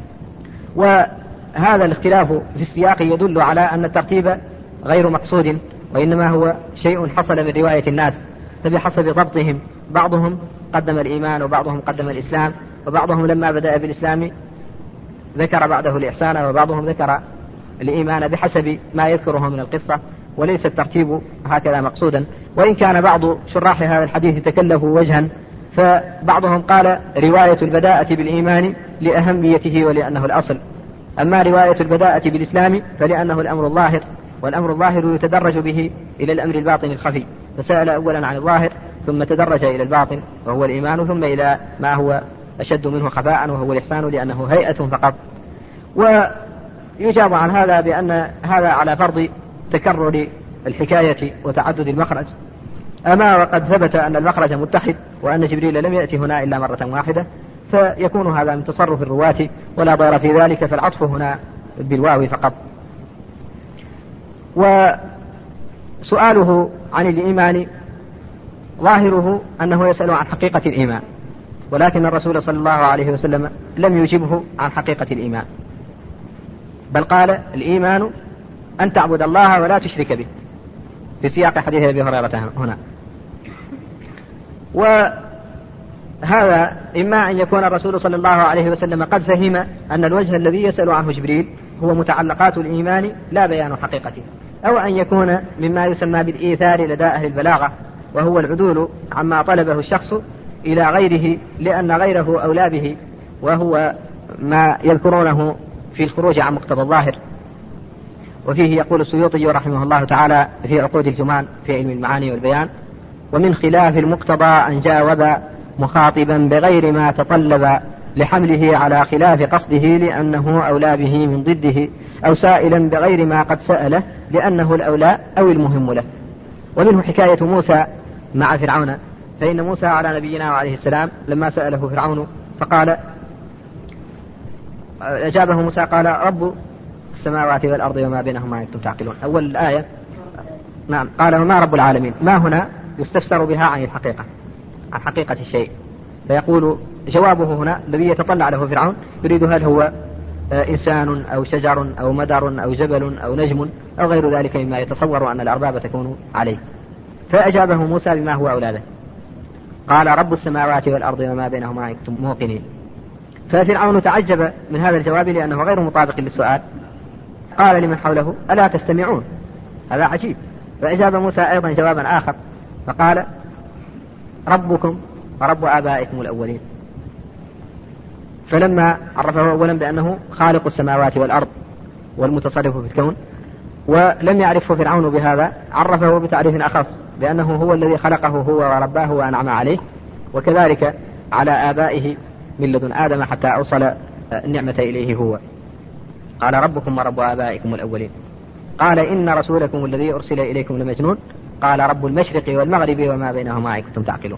وهذا الاختلاف في السياق يدل على أن الترتيب غير مقصود، وإنما هو شيء حصل من رواية الناس، فبحسب ضبطهم بعضهم قدم الإيمان وبعضهم قدم الإسلام، وبعضهم لما بدأ بالإسلام ذكر بعده الإحسان، وبعضهم ذكر الإيمان بحسب ما يذكره من القصة، وليس الترتيب هكذا مقصودا. وإن كان بعض شراح هذا الحديث تكلفوا وجها، فبعضهم قال رواية البداءة بالإيمان لأهميته ولأنه الأصل، أما رواية البداءة بالإسلام فلأنه الأمر الظاهر، والأمر الظاهر يتدرج به إلى الأمر الباطن الخفي، فسأل أولا عن الظاهر ثم تدرج إلى الباطن وهو الإيمان، ثم إلى ما هو أشد منه خفاء وهو الإحسان لأنه هيئة فقط. ويجاب عن هذا بأن هذا على فرض تكرر الحكاية وتعدد المخرج، أما وقد ثبت أن المخرج متحد وأن جبريل لم يأتي هنا إلا مرة واحدة، فيكون هذا من تصرف الرواة ولا ضير في ذلك، فالعطف هنا بالواو فقط. وسؤاله عن الإيمان ظاهره أنه يسأل عن حقيقة الإيمان، ولكن الرسول صلى الله عليه وسلم لم يجبه عن حقيقة الإيمان، بل قال الإيمان أن تعبد الله ولا تشرك به في سياق حديث أبي هريرة هنا. وهذا إما أن يكون الرسول صلى الله عليه وسلم قد فهم أن الوجه الذي يسأل عنه جبريل هو متعلقات الإيمان لا بيان حقيقته، أو أن يكون مما يسمى بالإيثار لدى أهل البلاغة، وهو العدول عما طلبه الشخص إلى غيره لأن غيره أولى به، وهو ما يذكرونه في الخروج عن مقتضى الظاهر. وفيه يقول السيوطي رحمه الله تعالى في عقود الجمان في علم المعاني والبيان: ومن خلاف المقتضى أن جاوب مخاطبا بغير ما تطلب لحمله على خلاف قصده لأنه أولى به من ضده، أو سائلا بغير ما قد سأله لأنه الأولى أو المهم له. ومنه حكاية موسى مع فرعون، فإن موسى على نبينا وعليه السلام لما سأله فرعون فقال أجابه موسى قال رب السماوات والأرض وما بينهما إن كنتم تعقلون. أول الآية نعم قال وما رب العالمين، ما هنا يستفسر بها عن الحقيقة، عن حقيقة الشيء، فيقول جوابه هنا الذي يتطلع له فرعون يريد هل هو إنسان أو شجر أو مدر أو جبل أو نجم أو غير ذلك مما يتصور أن الأرباب تكون عليه. فأجابه موسى بما هو أولى به، قال رب السماوات والأرض وما بينهما إن كنتم موقنين. ففرعون تعجب من هذا الجواب لأنه غير مطابق للسؤال، قال لمن حوله ألا تستمعون، هذا عجيب. فأجاب موسى أيضا جوابا آخر فقال ربكم ورب آبائكم الأولين. فلما عرفه أولا بأنه خالق السماوات والأرض والمتصرف في الكون، ولم يعرفه فرعون بهذا، عرفه بتعريف أخص بأنه هو الذي خلقه هو ورباه وأنعم عليه، وكذلك على آبائه من لدن آدم حتى أوصل النعمة إليه هو. قال ربكم ورب آبائكم الأولين. قال إن رسولكم الذي أرسل إليكم لمجنون. قال رب المشرق والمغرب وما بينهما إن كنتم تعقلون.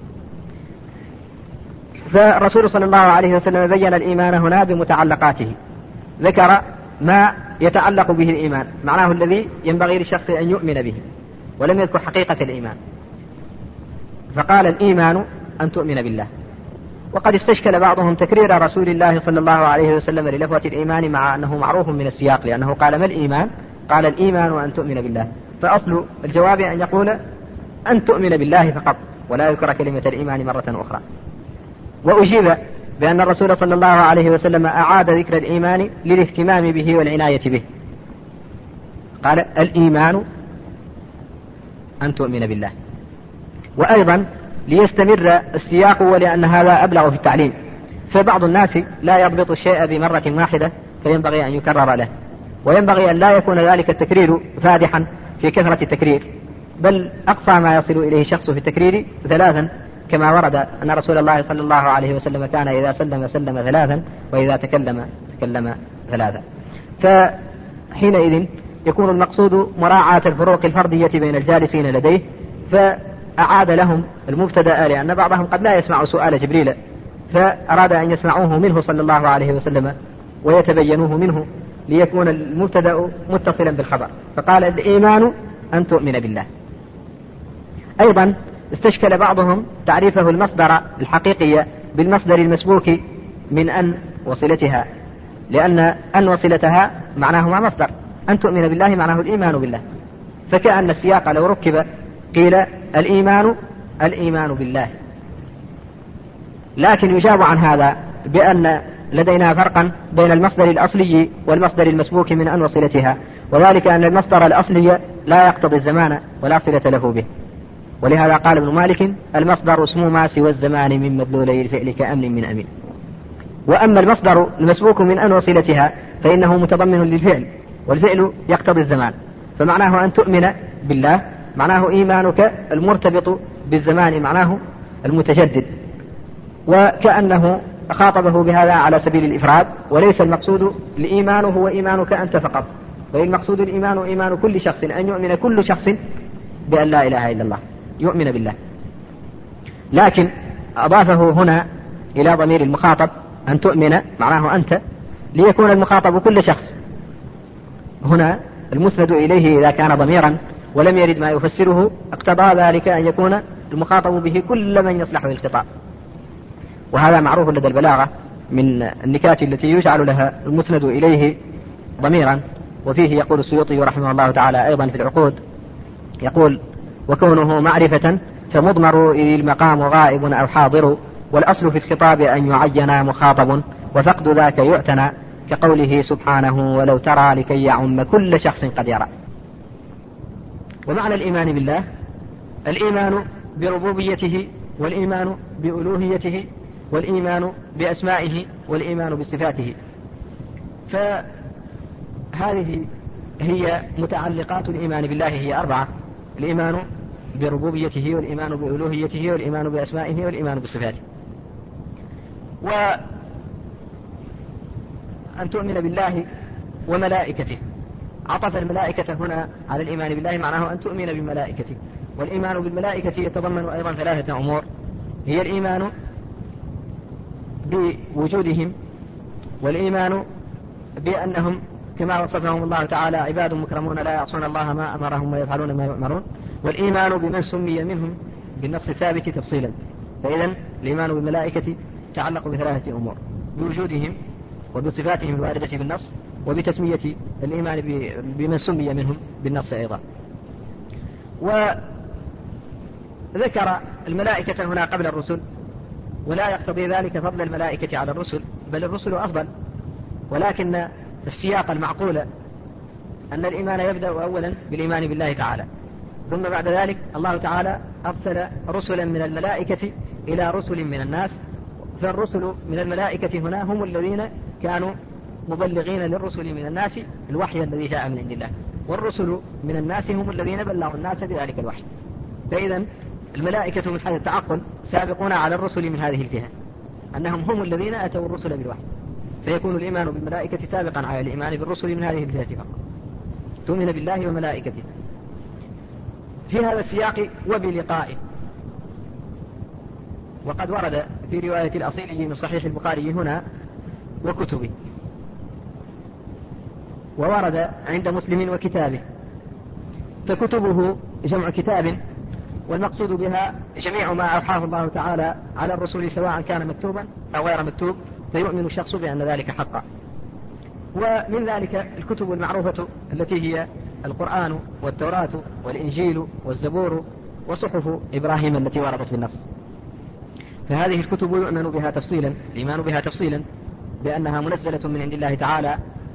فالرسول صلى الله عليه وسلم بين الإيمان هنا بمتعلقاته، ذكر ما يتعلق به الإيمان معناه الذي ينبغي للشخص أن يؤمن به، ولم يذكر حقيقة الإيمان، فقال الإيمان أن تؤمن بالله. وقد استشكل بعضهم تكرير رسول الله صلى الله عليه وسلم للفظة الإيمان مع أنه معروف من السياق، لأنه قال ما الإيمان؟ قال الإيمان أن تؤمن بالله، فأصل الجواب أن يقول أن تؤمن بالله فقط ولا يذكر كلمة الإيمان مرة أخرى. وأجيب بأن الرسول صلى الله عليه وسلم أعاد ذكر الإيمان للاهتمام به والعناية به، قال الإيمان أن تؤمن بالله. وأيضا ليستمر السياق ولأن هذا أبلغ في التعليم، فبعض الناس لا يضبط الشيء بمرة واحدة فينبغي أن يكرر له، وينبغي أن لا يكون ذلك التكرير فادحا في كثرة التكرير، بل أقصى ما يصل إليه شخص في التكرير ثلاثا، كما ورد أن رسول الله صلى الله عليه وسلم كان إذا سلم سلم ثلاثا وإذا تكلم تكلم ثلاثا. فحينئذ يكون المقصود مراعاة الفروق الفردية بين الجالسين لديه، فأعاد لهم المبتدأ لأن بعضهم قد لا يسمع سؤال جبريل، فأراد أن يسمعوه منه صلى الله عليه وسلم ويتبينوه منه ليكون المبتدأ متصلا بالخبر، فقال الإيمان أن تؤمن بالله. أيضا استشكل بعضهم تعريفه المصدر الحقيقي بالمصدر المسبوك من أن وصلتها، لأن أن وصلتها معناهما مصدر، أن تؤمن بالله معناه الإيمان بالله، فكأن السياق لو ركب قيل الإيمان الإيمان بالله. لكن يجاب عن هذا بأن لدينا فرقا بين المصدر الأصلي والمصدر المسبوك من أن وصلتها، وذلك أن المصدر الأصلي لا يقتضي الزمان ولا صلة له به، ولهذا قال ابن مالك المصدر اسم ما سوى الزمان من مدلولي الفعل كأمن من أمين. وأما المصدر المسبوك من أن وصلتها فإنه متضمن للفعل، والفعل يقتضي الزمان، فمعناه أن تؤمن بالله معناه إيمانك المرتبط بالزمان معناه المتجدد، وكأنه خاطبه بهذا على سبيل الإفراد، وليس المقصود الإيمان هو إيمانك أنت فقط، بل المقصود الإيمان إيمان كل شخص، أن يؤمن كل شخص بأن لا إله إلا الله، يؤمن بالله. لكن أضافه هنا إلى ضمير المخاطب أن تؤمن معناه أنت، ليكون المخاطب كل شخص. هنا المسند إليه إذا كان ضميرا ولم يرد ما يفسره اقتضى ذلك أن يكون المخاطب به كل من يصلح للخطاب، وهذا معروف لدى البلاغة من النكات التي يجعل لها المسند إليه ضميرا. وفيه يقول السيوطي رحمه الله تعالى أيضا في العقود، يقول وكونه معرفة فمضمر إذ المقام غائب أو حاضر، والأصل في الخطاب أن يعين مخاطب، وفقد ذاك يعتنى كقوله سبحانه ولو ترى لكي يعم كل شخص قد يرى. ومعنى الإيمان بالله الإيمان بربوبيته، والإيمان بألوهيته، والإيمان بأسمائه، والإيمان بصفاته. فهذه هي متعلقات الإيمان بالله، هي أربعة: الإيمان بربوبيته والإيمان بألوهيته والإيمان بأسمائه والإيمان بصفاته. وأن تؤمن بالله وملائكته، عطف الملائكة هنا على الإيمان بالله معناه أن تؤمن بملائكته. والإيمان بالملائكة يتضمن أيضا ثلاثة أمور، هي الإيمان بوجودهم، والإيمان بأنهم كما وصفهم الله تعالى عباد مكرمون لا يعصون الله ما أمرهم ويفعلون ما يؤمرون، والإيمان بمن سمي منهم بالنص الثابت تفصيلا. فإذن الإيمان بالملائكة يتعلق بثلاثة أمور، بوجودهم وبصفاتهم الواردة بالنص، وبتسمية الإيمان بمن سمي منهم بالنص أيضا. وذكر الملائكة هنا قبل الرسل، ولا يقتضي ذلك فضل الملائكة على الرسل، بل الرسل أفضل، ولكن السياق المعقول أن الإيمان يبدأ أولا بالإيمان بالله تعالى، ثم بعد ذلك الله تعالى أرسل رسلا من الملائكة إلى رسل من الناس. فالرسل من الملائكة هنا هم الذين كانوا مبلغين للرسل من الناس الوحي الذي جاء من عند الله، والرسل من الناس هم الذين بلغوا الناس بذلك الوحي. فإذا الملائكة من حيث التعقل سابقون على الرسل من هذه الجهة، أنهم هم الذين أتوا الرسل بالوحي، فيكون الإيمان بالملائكة سابقا على الإيمان بالرسل من هذه الجهة فقط. تؤمن بالله وملائكته في هذا السياق وبلقائه. وقد ورد في رواية الأصيلي من صحيح البخاري هنا وكتبه، وورد عند مسلم وكتابه. فكتبه جمع كتاب، والمقصود بها جميع ما أوحاه الله تعالى على الرسل سواء كان مكتوبا أو غير مكتوب، فيؤمن الشخص بأن ذلك حقا. ومن ذلك الكتب المعروفة التي هي القرآن والتوراة والإنجيل والزبور وصحف إبراهيم التي وردت بالنص. فهذه الكتب يؤمن بها تفصيلا، الإيمان بها تفصيلا بأنها منزلة من عند الله تعالى.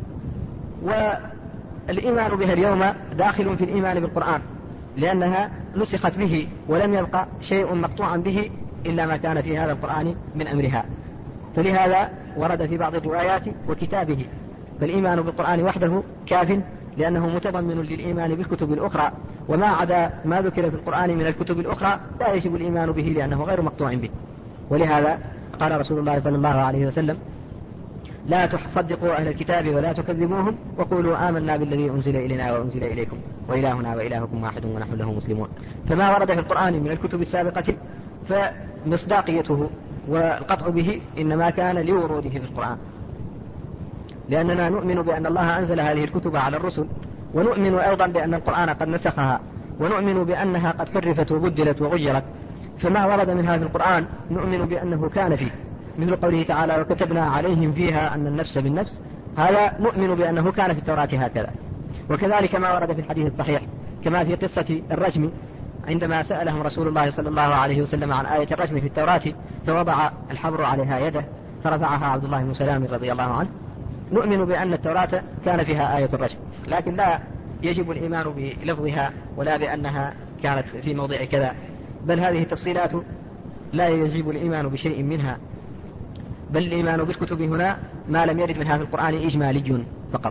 والإيمان بها اليوم داخل في الإيمان بالقرآن، لأنها نسخت به ولم يبقى شيء مقطوعا به إلا ما كان في هذا القرآن من أمرها. فلهذا ورد في بعض الروايات وكتابه. فالإيمان بالقرآن وحده كاف، لأنه متضمن للإيمان بالكتب الأخرى، وما عدا ما ذكر في القرآن من الكتب الأخرى لا يجب الإيمان به لأنه غير مقطوع به. ولهذا قال رسول الله صلى الله عليه وسلم: لا تصدقوا أهل الكتاب ولا تكذبوهم، وقولوا آمنا بالذي أنزل إلينا وأنزل إليكم وإلهنا وإلهكم واحد ونحن له مسلمون. فما ورد في القرآن من الكتب السابقة فمصداقيته والقطع به إنما كان لوروده في القرآن، لأننا نؤمن بأن الله أنزل هذه الكتب على الرسل، ونؤمن أيضا بأن القرآن قد نسخها، ونؤمن بأنها قد حرفت وبدلت وغيرت. فما ورد منها في القرآن نؤمن بأنه كان فيه، مثل قوله تعالى: وكتبنا عليهم فيها أن النفس بالنفس، هذا نؤمن بأنه كان في التوراة هكذا. وكذلك ما ورد في الحديث الصحيح كما في قصة الرجم، عندما سألهم رسول الله صلى الله عليه وسلم عن آية الرجم في التوراة، فوضع الحبر عليها يده فرفعها عبد الله بن سلام رضي الله عنه. نؤمن بأن التوراة كان فيها آية الرجم، لكن لا يجب الإيمان بلفظها ولا بأنها كانت في موضع كذا، بل هذه التفصيلات لا يجب الإيمان بشيء منها، بل الإيمان بالكتب هنا ما لم يرد منها في القرآن إجمالي فقط.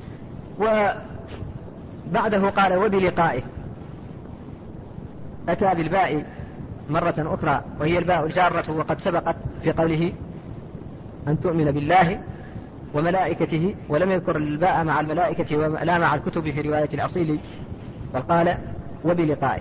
وبعده قال: وبلقائه، أتى بالباء مرة أخرى وهي الباء الجارة، وقد سبقت في قوله أن تؤمن بالله وملائكته، ولم يذكر الباء مع الملائكة ولا مع الكتب في رواية الأصيل، وقال: وبلقائه.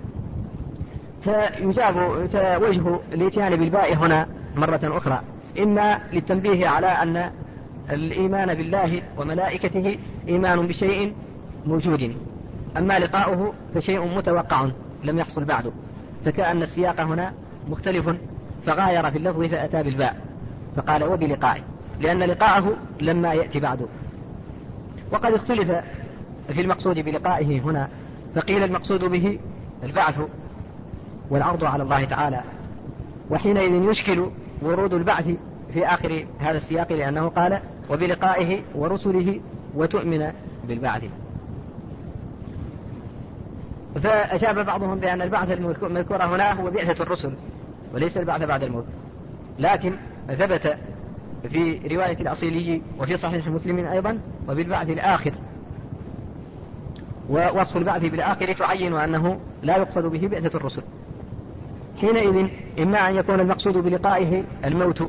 فيجاب وجه الاتيان بالباء هنا مرة أخرى إما للتنبيه على أن الإيمان بالله وملائكته إيمان بشيء موجود، أما لقاؤه فشيء متوقع لم يحصل بعده، فكأن السياق هنا مختلف، فغاير في اللفظ فأتى بالباء فقال: وبلقائه، لأن لقاءه لما يأتي بعده. وقد اختلف في المقصود بلقائه هنا، فقيل المقصود به البعث والعرض على الله تعالى، وحينئذ يشكل ورود البعث في آخر هذا السياق، لأنه قال: وبلقائه ورسله وتؤمن بالبعث. فأجاب بعضهم بأن البعث المذكور هنا هو بعثة الرسل وليس البعث بعد الموت، لكن ثبت في رواية الأصيلي وفي صحيح مسلم أيضا وبالبعث الآخر. ووصف البعث بالآخر تعين أنه لا يقصد به بعثة الرسل. حينئذ إما أن يكون المقصود بلقائه الموت،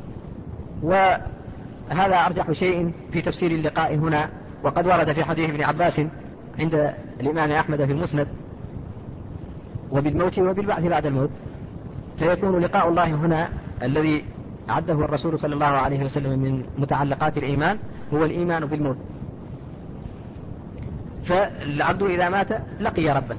وهذا أرجح شيء في تفسير اللقاء هنا، وقد ورد في حديث ابن عباس عند الإمام أحمد في المسند وبالموت وبالبعث بعد الموت، فيكون لقاء الله هنا الذي أعده الرسول صلى الله عليه وسلم من متعلقات الإيمان هو الإيمان بالموت. فالعبد إذا مات لقي ربه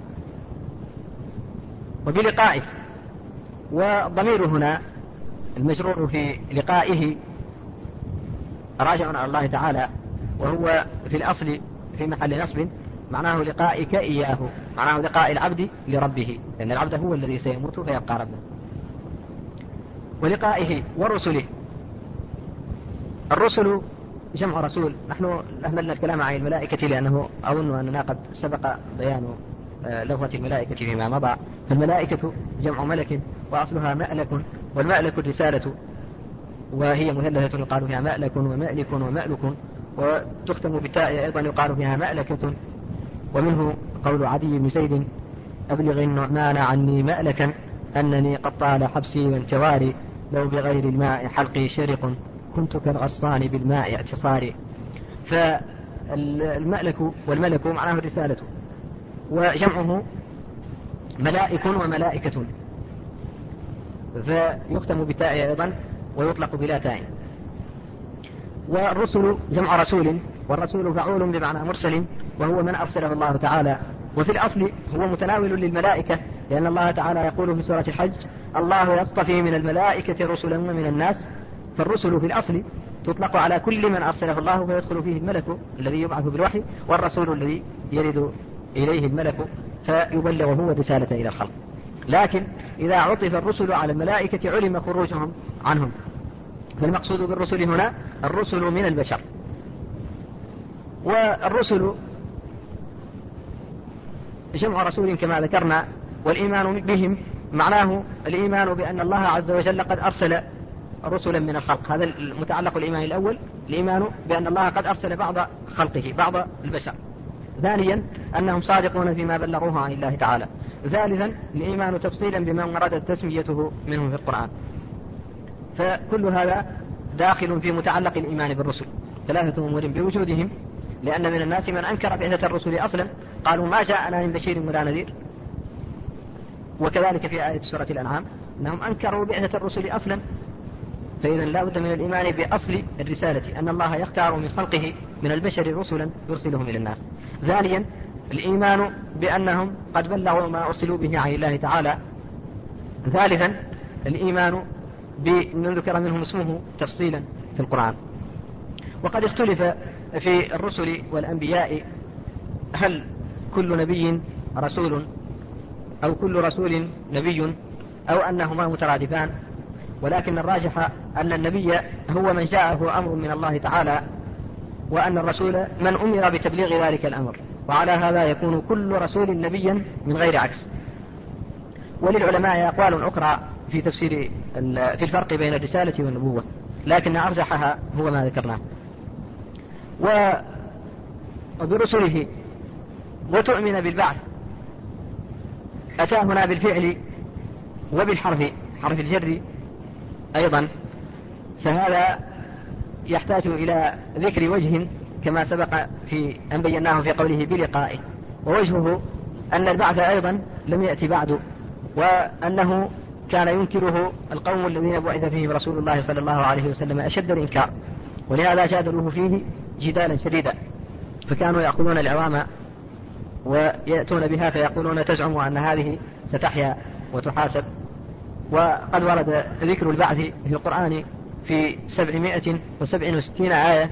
وبلقائه، والضمير هنا المجرور في لقائه راجع على الله تعالى، وهو في الأصل في محل نصب، معناه لقائك إياه، معناه لقاء العبد لربه، لأن العبد هو الذي سيموت فيبقى ربه. ولقائه ورسله، الرسل جمع رسول. نحن أهملنا الكلام عن الملائكة لأنه أظن أننا قد سبق بيان لغة الملائكة فيما مضى. فالملائكة جمع ملك وأصلها مألك، والمألك الرسالة، وهي مثلثة يقال فيها مألك ومألك ومألك، وتختم بالتاء أيضا يقال فيها مألكة. ومنه قول عدي بن زيد: أبلغ النعمان عني مألكا أنني قد طال حبسي وانتواري، لو بغير الماء حلقي شرق كنت كالغصان بالماء اعتصاري. فالمألك والملك معناه الرسالة، وجمعه ملائك وملائكة، فيختم بالتاء أيضا ويطلق بلا تاء. والرسل جمع رسول، والرسول فعول بمعنى مرسل، وهو من أرسله الله تعالى. وفي الأصل هو متناول للملائكة، لأن الله تعالى يقول في سورة الحج: الله يصطفي من الملائكة رسلا ومن الناس. فالرسل في الأصل تطلق على كل من أرسله الله، فيدخل فيه الملك الذي يبعث بالوحي، والرسول الذي يرد إليه الملك فيبلغ هو الرسالة إلى الخلق. لكن إذا عطف الرسل على الملائكة علم خروجهم عنهم، فالمقصود بالرسل هنا الرسل من البشر. والرسل جمع رسول كما ذكرنا، والإيمان بهم معناه الإيمان بأن الله عز وجل قد أرسل رسلا من الخلق. هذا المتعلق الإيمان الأول، الإيمان بأن الله قد أرسل بعض خلقه، بعض البشر. ثانيا أنهم صادقون فيما بلغوه عن الله تعالى. ثالثا الإيمان تفصيلا بما وردت تسميته منهم في القرآن. فكل هذا داخل في متعلق الإيمان بالرسل. ثلاثة أمور بوجودهم، لأن من الناس من أنكر بعثة الرسل أصلا، قالوا ما جاءنا من بشير ولا نذير. وكذلك في آية سورة الأنعام أنهم أنكروا بعثة الرسل أصلا. فإذا لا بد من الإيمان بأصل الرسالة، أن الله يختار من خلقه من البشر رسلا يرسلهم إلى الناس. ثانيا الإيمان بأنهم قد بلغوا ما أرسلوا به عن الله تعالى. ثالثا الإيمان بمن ذكر منهم اسمه تفصيلا في القرآن. وقد اختلف في الرسل والأنبياء هل كل نبي رسول أو كل رسول نبي أو أنهما مترادفان، ولكن الراجح أن النبي هو من جاءه أمر من الله تعالى، وأن الرسول من أمر بتبليغ ذلك الأمر، وعلى هذا يكون كل رسول نبيا من غير عكس. وللعلماء أقوال أخرى في تفسير في الفرق بين الرسالة والنبوة، لكن أرجحها هو ما ذكرناه. وبرسله وتؤمن بالبعث أتى هنا بالفعل وبالحرف، حرف الجر أيضا، فهذا يحتاج إلى ذكر وجه كما سبق في أن بيناه في قوله بلقائه. ووجهه أن البعث أيضا لم يأتي بعد، وأنه كان ينكره القوم الذين بعث فيهم رسول الله صلى الله عليه وسلم أشد الإنكار، ولهذا جادلوه فيه جدالا شديدا. فكانوا يأخذون العظام ويأتون بها فيقولون تزعم أن هذه ستحيا وتحاسب. وقد ورد ذكر البعث في القرآن في سبعمائة وسبع وستين آية،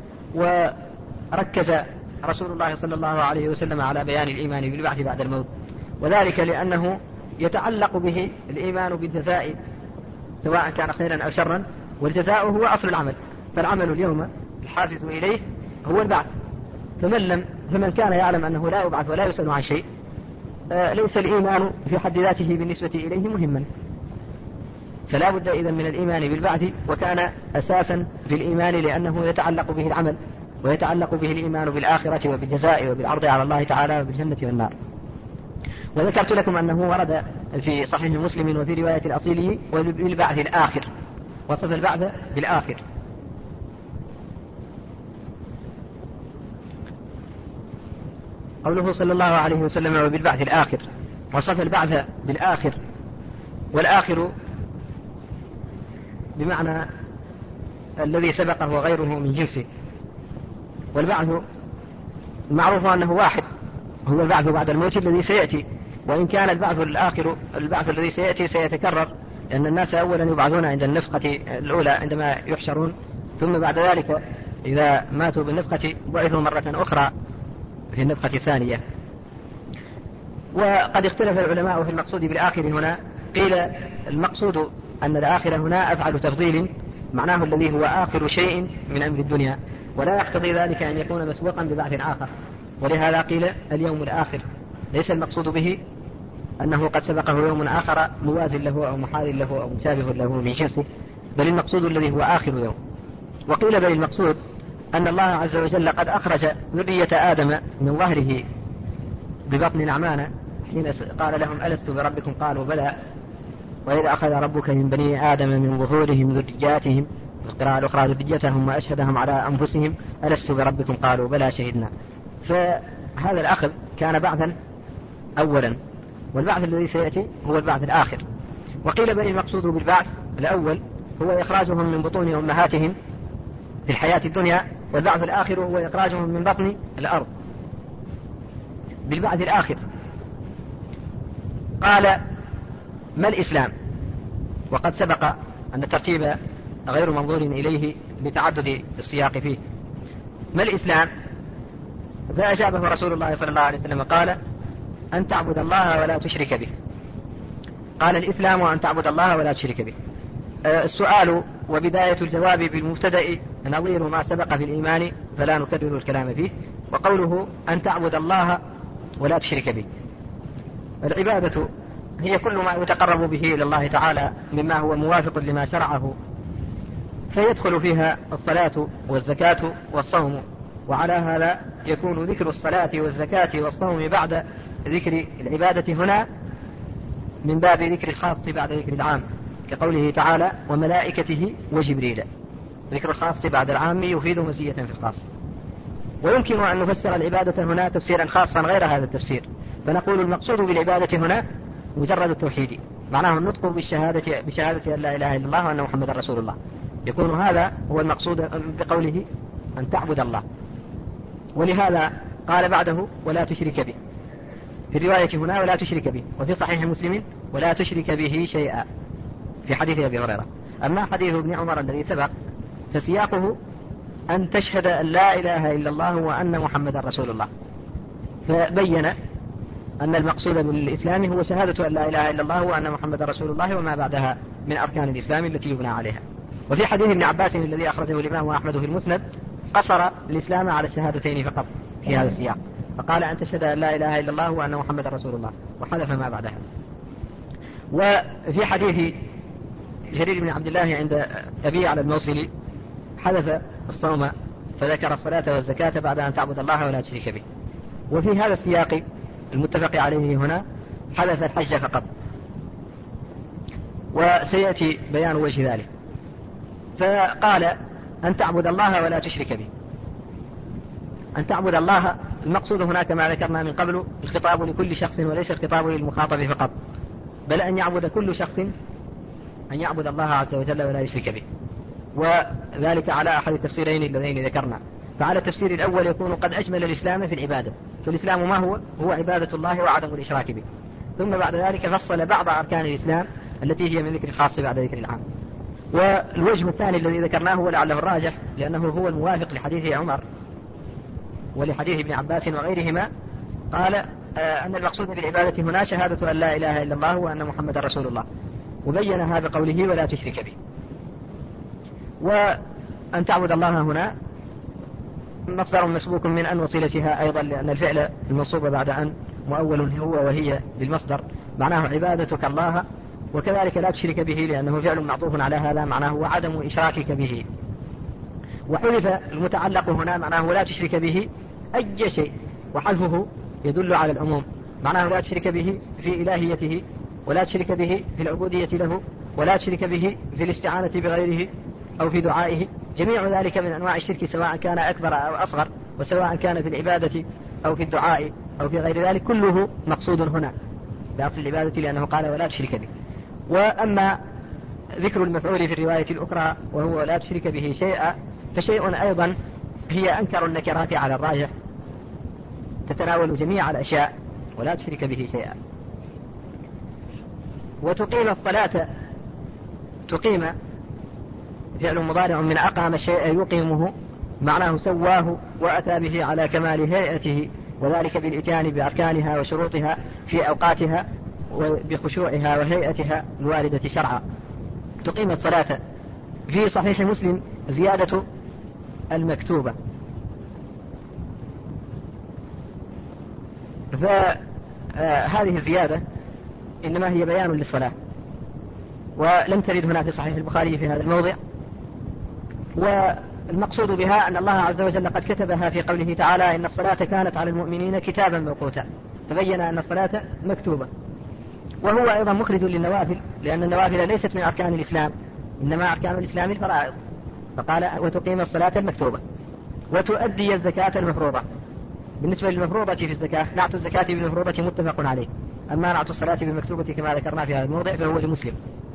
وركز رسول الله صلى الله عليه وسلم على بيان الإيمان بالبعث بعد الموت، وذلك لأنه يتعلق به الإيمان بالجزاء سواء كان خيرا أو شرا، والجزاء هو أصل العمل. فالعمل اليوم الحافز إليه هو البعث. فمن, لم فمن كان يعلم أنه لا يبعث ولا يسأل عن شيء ليس الإيمان في حد ذاته بالنسبة إليه مهما. فلا بد إذن من الإيمان بالبعث، وكان أساسا في الإيمان لأنه يتعلق به العمل. ويتعلق به الإيمان بالآخرة وبالجزاء وبالعرض على الله تعالى وبالجنة والنار. وذكرت لكم أنه ورد في صحيح مسلم وفي رواية الأصيلي وبالبعث الآخر، وصف البعث بالآخر. قوله صلى الله عليه وسلم وبالبعث الآخر، وصف البعث بالآخر، والآخر بمعنى الذي سبقه وغيره من جنسه. والبعث معروف أنه واحد، هو البعث بعد الموت الذي سيأتي، وإن كان البعث الآخر البعث الذي سيأتي سيتكرر، لأن الناس أولا يبعثون عند النفخة الأولى عندما يحشرون، ثم بعد ذلك إذا ماتوا بالنفخة بعثوا مرة أخرى في النفخة الثانية. وقد اختلف العلماء في المقصود بالآخر هنا. قيل المقصود أن الآخر هنا أفعل تفضيل، معناه الذي هو آخر شيء من أمر الدنيا، ولا يقتضي ذلك أن يكون مسبوقا ببعث آخر، ولهذا قيل اليوم الآخر. ليس المقصود به أنه قد سبقه يوم آخر موازن له أو محال له أو مشابه له من جنسه، بل المقصود الذي هو آخر يوم. وقيل بل المقصود أن الله عز وجل قد أخرج ذرية آدم من ظهره ببطن نعمان حين قال لهم ألست بربكم قالوا بلى، وإذ أخذ ربك من بني آدم من ظهورهم ذرياتهم، في القراءة الأخرى ذريتهم وأشهدهم على أنفسهم ألست بربكم قالوا بلى شهدنا. فهذا الأخذ كان بعثا أولا، والبعث الذي سيأتي هو البعث الآخر. وقيل بل المقصود بالبعث الأول هو إخراجهم من بطون أمهاتهم في الحياة الدنيا، والبعث الآخر هو إخراجهم من بطن الأرض بالبعث الآخر. قال ما الإسلام؟ وقد سبق أن الترتيب غير منظور إليه لتعدد السياق فيه. ما الإسلام؟ فأجابه رسول الله صلى الله عليه وسلم قال أن تعبد الله ولا تشرك به. قال الإسلام أن تعبد الله ولا تشرك به. السؤال وبداية الجواب بالمبتدأ نظير ما سبق في الإيمان فلا نكرر الكلام فيه. وقوله أن تعبد الله ولا تشرك به، العبادة هي كل ما يتقرب به إلى الله تعالى مما هو موافق لما شرعه، فيدخل فيها الصلاة والزكاة والصوم. وعلى هذا يكون ذكر الصلاة والزكاة والصوم بعد ذكر العبادة هنا من باب ذكر الخاص بعد ذكر العام، كقوله تعالى وملائكته وجبريل. ذكر الخاص بعد العام يفيد مزية في الخاص. ويمكن أن نفسر العبادة هنا تفسيرا خاصا غير هذا التفسير، فنقول المقصود بالعبادة هنا مجرد التوحيد، معناه النطق بالشهادة, بشهادة أن لا إله إلا الله وأن محمد رسول الله. يكون هذا هو المقصود بقوله أن تعبد الله. ولهذا قال بعده ولا تشرك به، في الرواية هنا ولا تشرك به، وفي صحيح مسلم ولا تشرك به شيئا في حديث أبي هريرة. أما حديث ابن عمر الذي سبق فسياقه أن تشهد أن لا إله إلا الله وأن محمد رسول الله، فبين أن المقصود بالإسلام هو شهادة أن لا إله إلا الله وأن محمد رسول الله وما بعدها من أركان الإسلام التي يبنى عليها. وفي حديث ابن عباس الذي أخرجه الإمام أحمد في المسند قصر الإسلام على الشهادتين فقط في هذا السياق، فقال أن تشهد أن لا إله إلا الله وأن محمد رسول الله، وحذف ما بعدها. وفي حديث جرير بن عبد الله عند أبي على الموصلي حذف الصوم فذكر الصلاة والزكاة بعد أن تعبد الله ولا تشرك به. وفي هذا السياق المتفق عليه هنا حذف الحج فقط، وسيأتي بيان وجه ذلك. فقال أن تعبد الله ولا تشرك به. أن تعبد الله المقصود هنا كما ذكرنا من قبل الخطاب لكل شخص وليس الخطاب للمخاطب فقط، بل أن يعبد كل شخص أن يعبد الله عز وجل ولا يشرك به، وذلك على أحد التفسيرين اللذين ذكرنا. فعلى التفسير الأول يكون قد أجمل الإسلام في العبادة، فالإسلام ما هو؟ هو عبادة الله وعدم الإشراك به. ثم بعد ذلك فصل بعض أركان الإسلام التي هي من ذكر الخاص بعد ذكر العام. والوجه الثاني الذي ذكرناه ولعله الراجح لأنه هو الموافق لحديث عمر ولحديث ابن عباس وغيرهما، قال أن المقصود بالعبادة هنا شهادة أن لا إله إلا الله وأن محمد رسول الله، وبينها بقوله ولا تشرك به. وأن تعبد الله هنا مصدر مسبوق من أن وصلتها أيضا، لأن الفعل المنصوب بعد أن مؤول هو وهي بالمصدر معناه عبادتك الله، وكذلك لا تشرك به لأنه فعل معطوف على هذا معناه وعدم إشراكك به. وحذف المتعلق هنا معناه لا تشرك به أي شيء، وحذفه يدل على العموم، معناه لا تشرك به في إلهيته، ولا تشرك به في العبودية له، ولا تشرك به في الاستعانة بغيره أو في دعائه. جميع ذلك من أنواع الشرك سواء كان أكبر أو أصغر، وسواء كان في العبادة أو في الدعاء أو في غير ذلك، كله مقصود هنا بأصل العبادة، لأنه قال ولا تشرك به. وأما ذكر المفعول في الرواية الأخرى وهو لا تشرك به شيئا، فشيء أيضا هي أنكر النكرات على الراجح، تتناول جميع الأشياء ولا تشرك به شيئا. وتقيم الصلاة، تقيم فعل مضارع من أقام الشيء يقيمه، معناه سواه وأتى به على كمال هيئته، وذلك بالإتيان بأركانها وشروطها في أوقاتها وبخشوعها وهيئتها الواردة شرعا. تقيم الصلاة. في صحيح مسلم زيادة المكتوبة، فهذه الزيادة إنما هي بيان للصلاة، ولم ترد هنا في صحيح البخاري في هذا الموضع. والمقصود بها أن الله عز وجل قد كتبها في قوله تعالى إن الصلاة كانت على المؤمنين كتابا موقوتا، فبين أن الصلاة مكتوبة. وهو أيضا مخرج للنوافل، لأن النوافل ليست من أركان الإسلام، إنما أركان الإسلام الفرائض، فقال وتقيم الصلاة المكتوبة وتؤدي الزكاة المفروضة. بالنسبة للمفروضة في الزكاة، نعت الزكاة بالمفروضة متفق عليه، أما نعت الصلاة بالمكتوبة كما ذكرنا في هذا الموضع فهو لمسلم.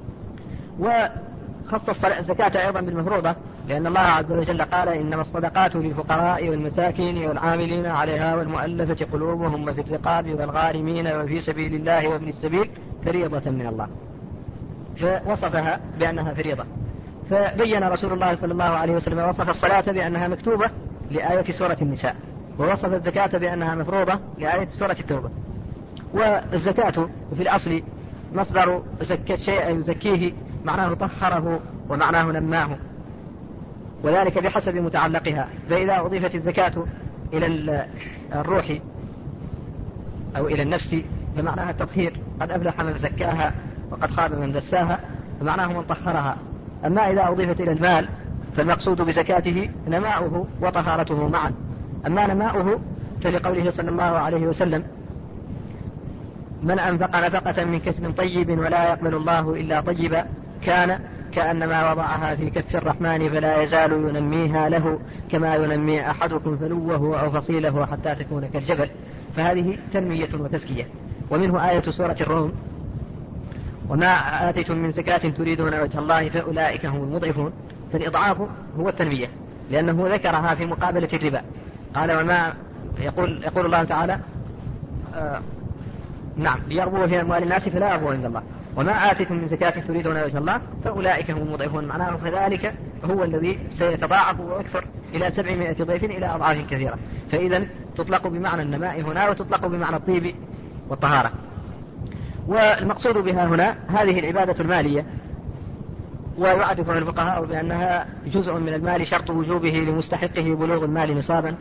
وخص الزكاة أيضا بالمفروضة، لأن الله عز وجل قال إنما الصدقات للفقراء والمساكين والعاملين عليها والمؤلفة قلوبهم وفي الرقاب والغارمين وفي سبيل الله وابن السبيل فريضة من الله، فوصفها بأنها فريضة. فبين رسول الله صلى الله عليه وسلم وصف الصلاة بأنها مكتوبة لآية سورة النساء، ووصف الزكاة بأنها مفروضة لآية سورة التوبة. والزكاة في الأصل مصدر زكاة شيء يزكيه، معناه طهره ومعناه نماه، وذلك بحسب متعلقها. فإذا أضيفت الزكاة إلى الروح أو إلى النفس فمعناها التطهير، قد أفلح من زكاها وقد خاب من دساها، فمعناه من طهرها. أما إذا أضيفت إلى المال فالمقصود بزكاته نماؤه وطهارته معا. أما نماؤه فلقوله صلى الله عليه وسلم من أنفق نفقة من كسب طيب ولا يقبل الله إلا طيبا كان كأنما وضعها في كف الرحمن فلا يزال ينميها له كما ينمي أحدكم فلوه أو فصيله حتى تكون كالجبل. فهذه تنمية وتزكية. ومنه آية سورة الروم وما آتيتم من زكاة تريدون وجه الله فأولئك هم المضعفون. فالإضعاف هو التنمية، لأنه ذكرها في مقابلة الربا. قال وما يقول, يقول الله تعالى آه نعم ليربوا في أموال الناس فلا يربوا عند الله وما آتيتم من زكاة تريدون وجه الله فأولئك هم المضعفون. معناه فذلك هو الذي سيتضاعف ويكثر إلى سبعمائة ضعف إلى أضعاف كثيرة. فإذا تطلق بمعنى النماء هنا وتطلق بمعنى الطيب والطهارة. والمقصود بها هنا هذه العبادة المالية، ويعرفها الفقهاء بأنها جزء من المال شرط وجوبه لمستحقه بلوغ المال نصابا.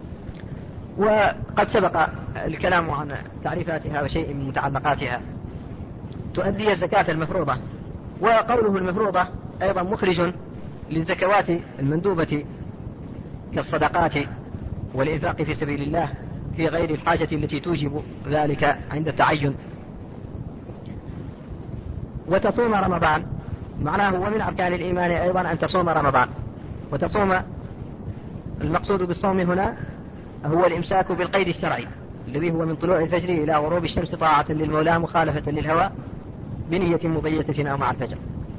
وقد سبق الكلام عن تعريفاتها وشيء من متعلقاتها. تؤدي الزكاة المفروضة. وقوله المفروضة أيضا مخرج للزكوات المندوبة كالصدقات والإنفاق في سبيل الله في غير الحاجة التي توجب ذلك عند التعين. وتصوم رمضان معناه ومن أركان الإيمان أيضا أن تصوم رمضان. وتصوم المقصود بالصوم هنا هو الإمساك بالقيد الشرعي الذي هو من طلوع الفجر إلى غروب الشمس طاعة للمولى مخالفة للهوى بنية مبيتة أو مع الفجر.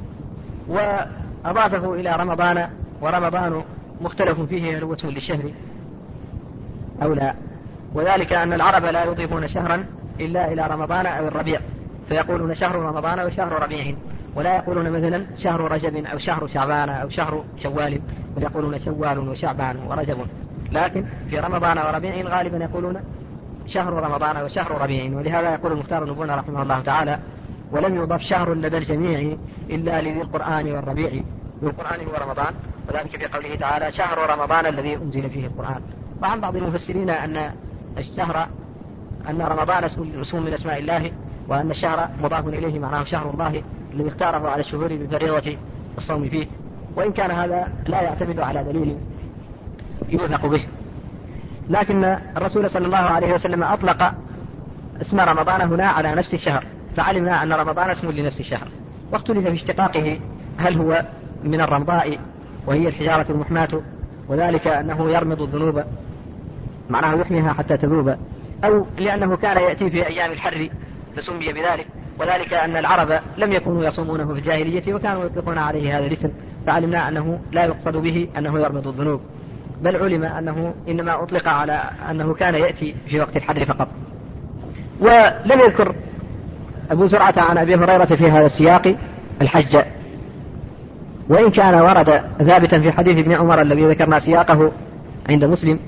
وأضافه إلى رمضان، ورمضان مختلف فيه هل هو اسم للشهر أو لا، وذلك أن العرب لا يضيفون شهرا إلا إلى رمضان أو الربيع، فيقولون شهر رمضان وشهر ربيع، ولا يقولون مثلا شهر رجب أو شهر شعبان أو شهر شوال، بل يقولون شوال وشعبان ورجب. لكن في رمضان وربيع غالبا يقولون شهر رمضان وشهر ربيع. ولهذا يقول المختار بن رحمه الله تعالى ولم يضف شهر لدى الجميع إلا لذي القرآن والربيع. ذي القرآن هو رمضان، وذلك في قوله تعالى شهر رمضان الذي أنزل فيه القرآن. وعن بعض المفسرين أن الشهر أن رمضان اسم من اسماء الله، وأن الشهر مضاف إليه معناه شهر الله الذي اختاره على الشهور بفريضة الصوم فيه. وإن كان هذا لا يعتمد على دليل يوثق به. لكن الرسول صلى الله عليه وسلم أطلق اسم رمضان هنا على نفس الشهر، فعلمنا أن رمضان اسم لنفس الشهر، واختلف في اشتقاقه هل هو من الرمضاء وهي الحجارة المحماة وذلك أنه يرمض الذنوب معناه يحميها حتى تذوب، أو لأنه كان يأتي في أيام الحر فسمي بذلك، وذلك أن العرب لم يكونوا يصومونه في الجاهلية وكانوا يطلقون عليه هذا الاسم، فعلمنا أنه لا يقصد به أنه يرمض الذنوب، بل علم أنه إنما أطلق على أنه كان يأتي في وقت الحر فقط. ولم يذكر أبو زرعة عن أبي هريرة في هذا السياق الحج، وإن كان ورد ثابتا في حديث ابن عمر الذي ذكرنا سياقه عند مسلم.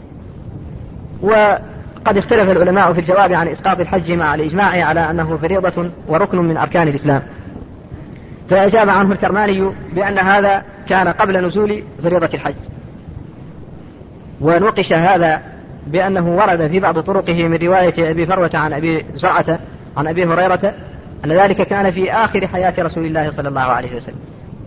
وقد اختلف العلماء في الجواب عن إسقاط الحج مع الإجماع على أنه فريضة وركن من أركان الإسلام، فأجاب عنه الكرماني بأن هذا كان قبل نزول فريضة الحج، ونوقش هذا بأنه ورد في بعض طرقه من رواية أبي فروة عن أبي زرعة عن أبي هريرة أن ذلك كان في آخر حياة رسول الله صلى الله عليه وسلم.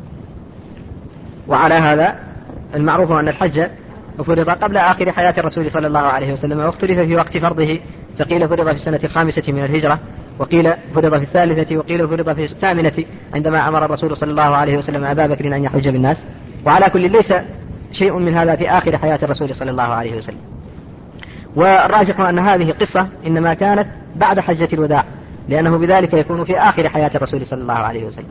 وعلى هذا المعروف أن الحج فرض قبل آخر حياة الرسول صلى الله عليه وسلم، واختلف في وقت فرضه، فقيل فرض في السنة الخامسة من الهجرة، وقيل فرض في الثالثة، وقيل فرض في الثامنة عندما أمر الرسول صلى الله عليه وسلم أبا بكر أن يحج بالناس. وعلى كل ليس شيء من هذا في آخر حياة الرسول صلى الله عليه وسلم. والراجح أن هذه قصة إنما كانت بعد حجة الوداع، لأنه بذلك يكون في آخر حياة الرسول صلى الله عليه وسلم.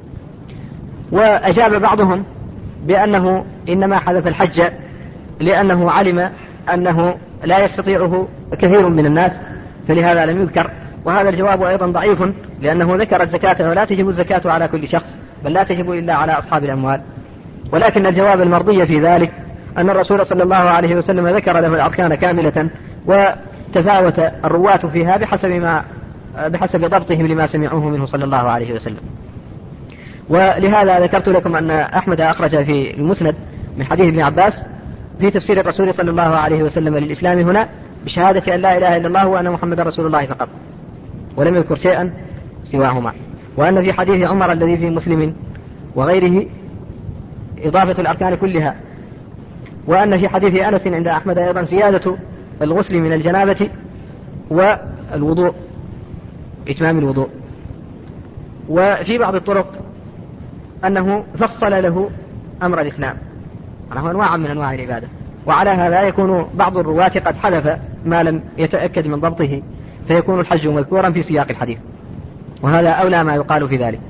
وأجاب بعضهم بأنه إنما حذف الحج لأنه علم أنه لا يستطيعه كثير من الناس، فلهذا لم يذكر. وهذا الجواب أيضا ضعيف، لأنه ذكر الزكاة ولا تجب الزكاة على كل شخص، بل لا تجب إلا على أصحاب الأموال. ولكن الجواب المرضي في ذلك أن الرسول صلى الله عليه وسلم ذكر له الأركان كاملة، وتفاوت الرواة فيها بحسب ما بحسب ضبطهم لما سمعوه منه صلى الله عليه وسلم. ولهذا ذكرت لكم أن أحمد أخرج في المسند من حديث ابن عباس في تفسير الرسول صلى الله عليه وسلم للإسلام هنا بشهادة أن لا إله إلا الله وأن محمد رسول الله فقط، ولم يذكر شيئا سواهما. وأن في حديث عمر الذي في مسلم وغيره إضافة الأركان كلها. وأن في حديث أنس عند أحمد أيضا زيادة الغسل من الجنابة والوضوء، إتمام الوضوء. وفي بعض الطرق أنه فصل له أمر الإسلام، أنه أنواع من أنواع العبادة. وعلى هذا يكون بعض الرواة قد حذف ما لم يتأكد من ضبطه، فيكون الحج مذكورا في سياق الحديث، وهذا أولى ما يقال في ذلك.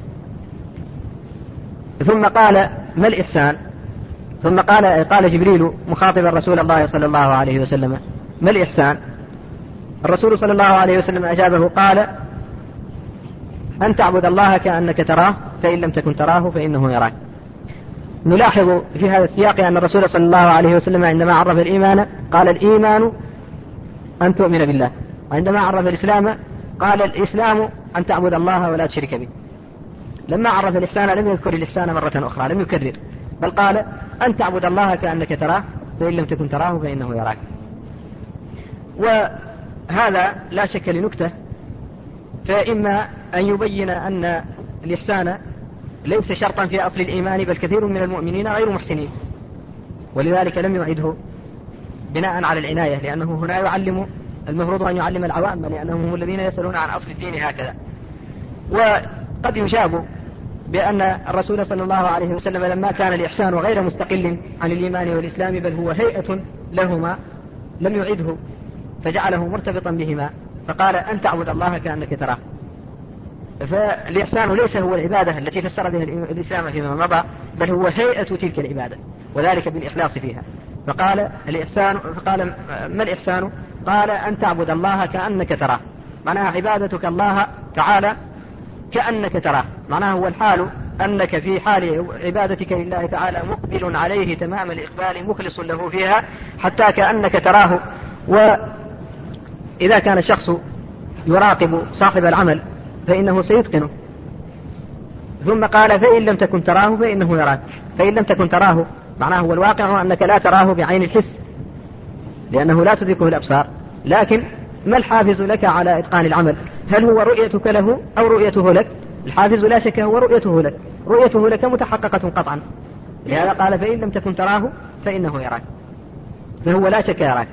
ثم قال ما الإحسان؟ ثم قال قال جبريل مخاطبا رسول الله صلى الله عليه وسلم ما الإحسان؟ الرسول صلى الله عليه وسلم أجابه قال أن تعبد الله كأنك تراه فإن لم تكن تراه فإنه يراك. نلاحظ في هذا السياق أن الرسول صلى الله عليه وسلم عندما عرف الإيمان قال الإيمان أن تؤمن بالله، وعندما عرف الإسلام قال الإسلام أن تعبد الله ولا تشرك به. لما عرف الإحسان لم يذكر الإحسان مرة أخرى، لم يكرر، بل قال أن تعبد الله كأنك تراه فإن لم تكن تراه فإنه يراك. وهذا لا شك لنكتة، فإما أن يبين أن الإحسان ليس شرطا في أصل الإيمان، بل كثير من المؤمنين غير محسنين، ولذلك لم يعده بناء على العناية، لأنه هنا يعلم المفروض أن يعلم العوام، لأنهم هم الذين يسألون عن أصل الدين هكذا. وقد يجاب بأن الرسول صلى الله عليه وسلم لما كان الإحسان غير مستقل عن الإيمان والإسلام بل هو هيئة لهما لم يعده، فجعله مرتبطا بهما، فقال أن تعبد الله كأنك تراه. فالإحسان ليس هو العبادة التي فسر بها الإسلام فيما مضى، بل هو هيئة تلك العبادة، وذلك بالإخلاص فيها. فقال الإحسان فقال ما الإحسان؟ قال أن تعبد الله كأنك تراه، معناها عبادتك الله تعالى كأنك تراه، معناها هو الحال أنك في حال عبادتك لله تعالى مقبل عليه تمام الإقبال مخلص له فيها حتى كأنك تراه. وإذا كان الشخص يراقب صاحب العمل فإنه سيتقنه. ثم قال فإن لم تكن تراه فإنه يراك. فإن لم تكن تراه معناه هو الواقع أنك لا تراه بعين الحس، لأنه لا تدركه الأبصار، لكن ما الحافز لك على إتقان العمل؟ هل هو رؤيتك له أو رؤيته لك؟ الحافز لا شك هو رؤيته لك، رؤيته لك متحققة قطعا، لهذا قال فإن لم تكن تراه فإنه يراك، فهو لا شك يراك.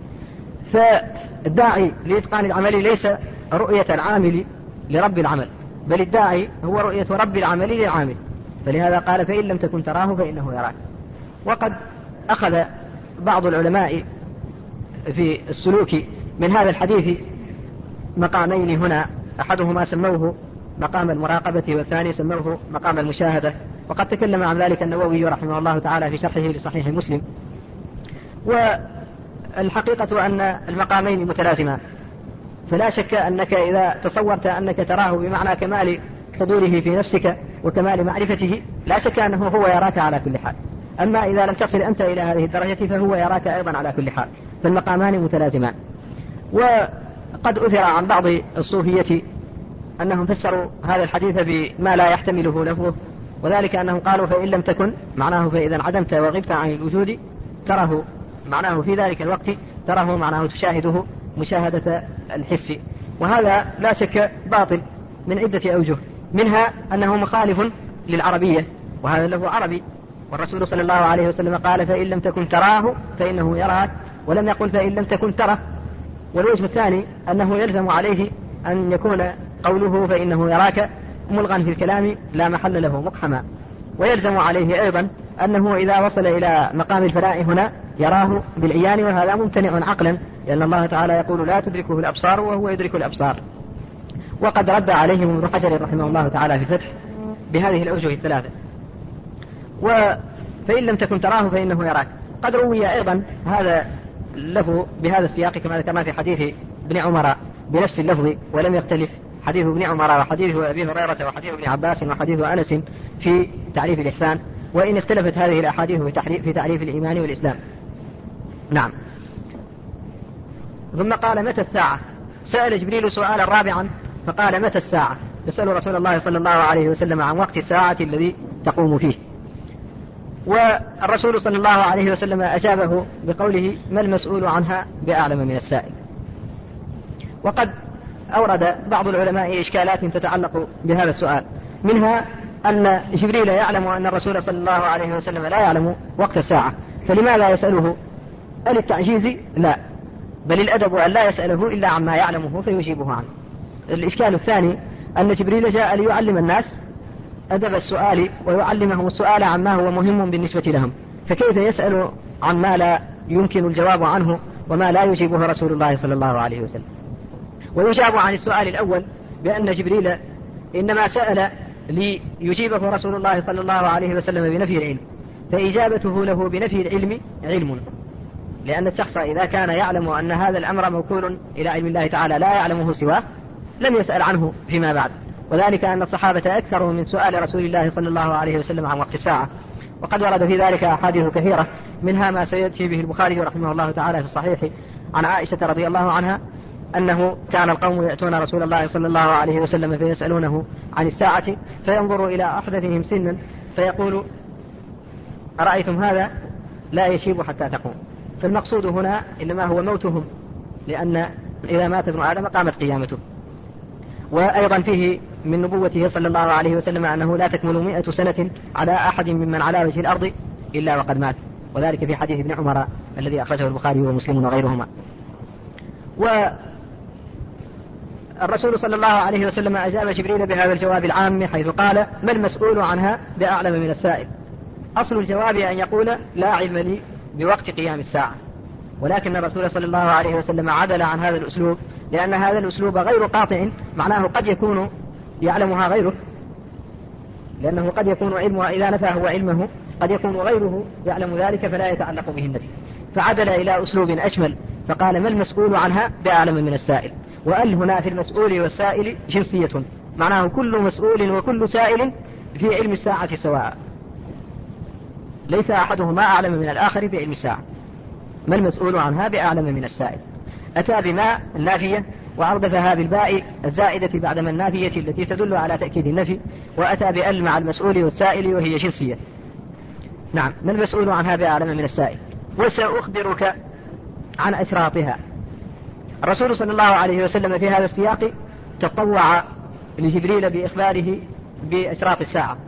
فالداعي لإتقان العمل ليس رؤية العامل لرب العمل، بل الداعي هو رؤية رب العمل للعامل، فلهذا قال فإن لم تكن تراه فإنه يراك. وقد أخذ بعض العلماء في السلوك من هذا الحديث مقامين هنا، أحدهما سموه مقام المراقبة والثاني سموه مقام المشاهدة، وقد تكلم عن ذلك النووي رحمه الله تعالى في شرحه لصحيح مسلم. والحقيقة أن المقامين متلازمان، فلا شك أنك إذا تصورت أنك تراه بمعنى كمال حضوره في نفسك وكمال معرفته لا شك أنه هو يراك على كل حال، أما إذا لم تصل أنت إلى هذه الدرجة فهو يراك أيضا على كل حال، فالمقامان متلازمان. وقد أثر عن بعض الصوفية أنهم فسروا هذا الحديث بما لا يحتمله لفظه، وذلك أنهم قالوا فإن لم تكن معناه فإذا انعدمت وغبت عن الوجود تراه، معناه في ذلك الوقت تراه معناه تشاهده مشاهدة الحس، وهذا لا شك باطل من عدة أوجه، منها أنه مخالف للعربية، وهذا اللفظ عربي، والرسول صلى الله عليه وسلم قال فإن لم تكن تراه فإنه يراك، ولم يقل فإن لم تكن تره. والوجه الثاني أنه يلزم عليه أن يكون قوله فإنه يراك ملغا في الكلام لا محل له مقحما، ويلزم عليه أيضا أنه إذا وصل إلى مقام الفناء هنا يراه بالعيان، وهذا ممتنع عقلا، لأن الله تعالى يقول لا تدركه الأبصار وهو يدرك الأبصار. وقد رد عليهم ابن حجر رحمه الله تعالى في الفتح بهذه الأوجه الثلاثة. وفإن لم تكن تراه فإنه يراك قد روي أيضا هذا اللفظ بهذا السياق كما ذكرنا في حديث ابن عمر بنفس اللفظ، ولم يختلف حديث ابن عمر وحديث أبي هريرة وحديث ابن عباس وحديث أنس في تعريف الإحسان، وإن اختلفت هذه الأحاديث في تعريف الإيمان والإسلام. نعم. ثم قال متى الساعة؟ سأل جبريل سؤالا رابعا فقال متى الساعة؟ يسأل رسول الله صلى الله عليه وسلم عن وقت الساعة الذي تقوم فيه، والرسول صلى الله عليه وسلم أجابه بقوله ما المسؤول عنها بأعلم من السائل. وقد أورد بعض العلماء إشكالات تتعلق بهذا السؤال، منها أن جبريل يعلم أن الرسول صلى الله عليه وسلم لا يعلم وقت الساعة، فلماذا يسأله؟ هل التعجيز؟ لا، بل الأدب أن لا يسأله إلا عما يعلمه فيجيبه عنه. الإشكال الثاني أن جبريل جاء ليعلم الناس أدب السؤال ويعلمهم السؤال عما هو مهم بالنسبة لهم، فكيف يسأل عن ما لا يمكن الجواب عنه وما لا يجيبه رسول الله صلى الله عليه وسلم؟ ويجاب عن السؤال الأول بأن جبريل إنما سأل ليجيبه رسول الله صلى الله عليه وسلم بنفي العلم، فإجابته له بنفي العلم علم، لأن الشخص إذا كان يعلم أن هذا الأمر موكول إلى علم الله تعالى لا يعلمه سواه لم يسأل عنه فيما بعد، وذلك أن الصحابة أكثروا من سؤال رسول الله صلى الله عليه وسلم عن وقت الساعة، وقد ورد في ذلك أحاديث كثيرة، منها ما سيأتي به البخاري رحمه الله تعالى في الصحيح عن عائشة رضي الله عنها أنه كان القوم يأتون رسول الله صلى الله عليه وسلم فيسألونه عن الساعة فينظر إلى أحدثهم سنا فيقول أرأيتم هذا لا يشيب حتى تقوم، فالمقصود هنا إنما هو موتهم، لأن إذا مات ابن آدم قامت قيامته. وأيضا فيه من نبوته صلى الله عليه وسلم أنه لا تكمل مئة سنة على أحد ممن على وجه الأرض إلا وقد مات، وذلك في حديث ابن عمر الذي أخرجه البخاري ومسلم وغيرهما. والرسول صلى الله عليه وسلم أجاب جبريل بهذا الجواب العام حيث قال ما المسؤول عنها بأعلم من السائل. أصل الجواب أن يقول لا علم لي بوقت قيام الساعة، ولكن الرسول صلى الله عليه وسلم عدل عن هذا الأسلوب، لأن هذا الأسلوب غير قاطع، معناه قد يكون يعلمها غيره، لأنه قد يكون علمها إذا نفى هو علمه قد يكون غيره يعلم ذلك فلا يتعلق به النفي، فعدل إلى أسلوب أشمل فقال ما المسؤول عنها بأعلم من السائل. وأل هنا في المسؤول والسائل جنسية، معناه كل مسؤول وكل سائل في علم الساعة سواء، ليس أحدهما أعلم من الآخر في علم الساعة. ما المسؤول عنها بأعلم من السائل. أتى بما النافية وأردفها بالباء الزائدة بعدما النافية التي تدل على تأكيد النفي، وأتى بأل مع المسؤول والسائل وهي جنسية. نعم، ما المسؤول عنها بأعلم من السائل. وسأخبرك عن أشراطها. الرسول صلى الله عليه وسلم في هذا السياق تطوع لجبريل بإخباره بأشراط الساعة،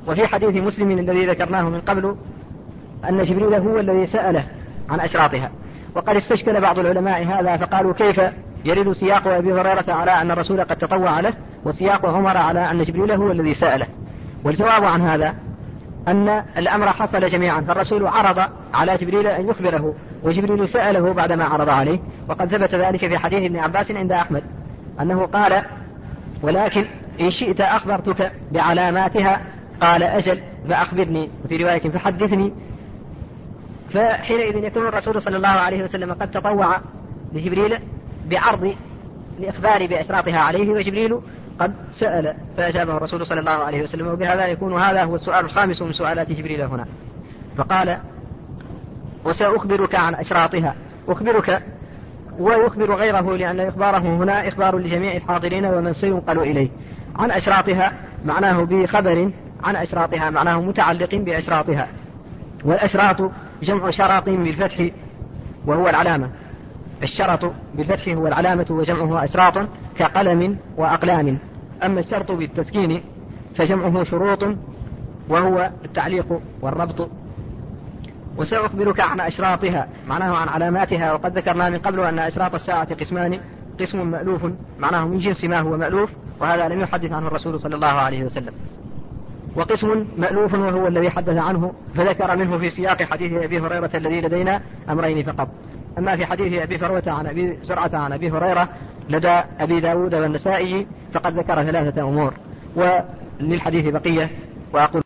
وفي حديث مسلم الذي ذكرناه من قبل أن جبريل هو الذي سأله عن أشراطها. وقد استشكل بعض العلماء هذا فقالوا كيف يرد سياق أبي هريرة على أن الرسول قد تطوع له وسياق عمر على أن جبريل هو الذي سأله؟ والجواب عن هذا أن الأمر حصل جميعا، فالرسول عرض على جبريل أن يخبره وجبريل سأله بعدما عرض عليه. وقد ثبت ذلك في حديث ابن عباس عند أحمد أنه قال ولكن إن شئت أخبرتك بعلاماتها، قال أجل فأخبرني، وفي رواية فحدثني. فحينئذ يكون الرسول صلى الله عليه وسلم قد تطوع لجبريل بعرض الإخبار بأشراطها عليه، وجبريل قد سأل فأجابه الرسول صلى الله عليه وسلم. وبهذا يكون هذا هو السؤال الخامس من سؤالات جبريل هنا. فقال وسأخبرك عن أشراطها، أخبرك ويخبر غيره، لأن إخباره هنا إخبار لجميع الحاضرين ومن سينقل إليه. عن أشراطها معناه بخبر عن أشراطها، معناه متعلق بأشراطها. والأشراط جمع شرط بالفتح وهو العلامة، الشرط بالفتح هو العلامة وجمعه أشراط كقلم وأقلام. أما الشرط بالتسكين فجمعه شروط وهو التعليق والربط. وسأخبرك عن أشراطها معناه عن علاماتها. وقد ذكرنا من قبل أن أشراط الساعة قسمان، قسم مألوف معناه من جنس ما هو مألوف، وهذا لم يحدث عنه الرسول صلى الله عليه وسلم، وقسم مألوف وهو الذي حدث عنه فذكر منه في سياق حديث أبي هريرة الذي لدينا أمرين فقط. أما في حديث أبي فروة عن أبي زرعة عن أبي هريرة لدى أبي داود والنسائي فقد ذكر ثلاثة أمور، وللحديث بقية وأقول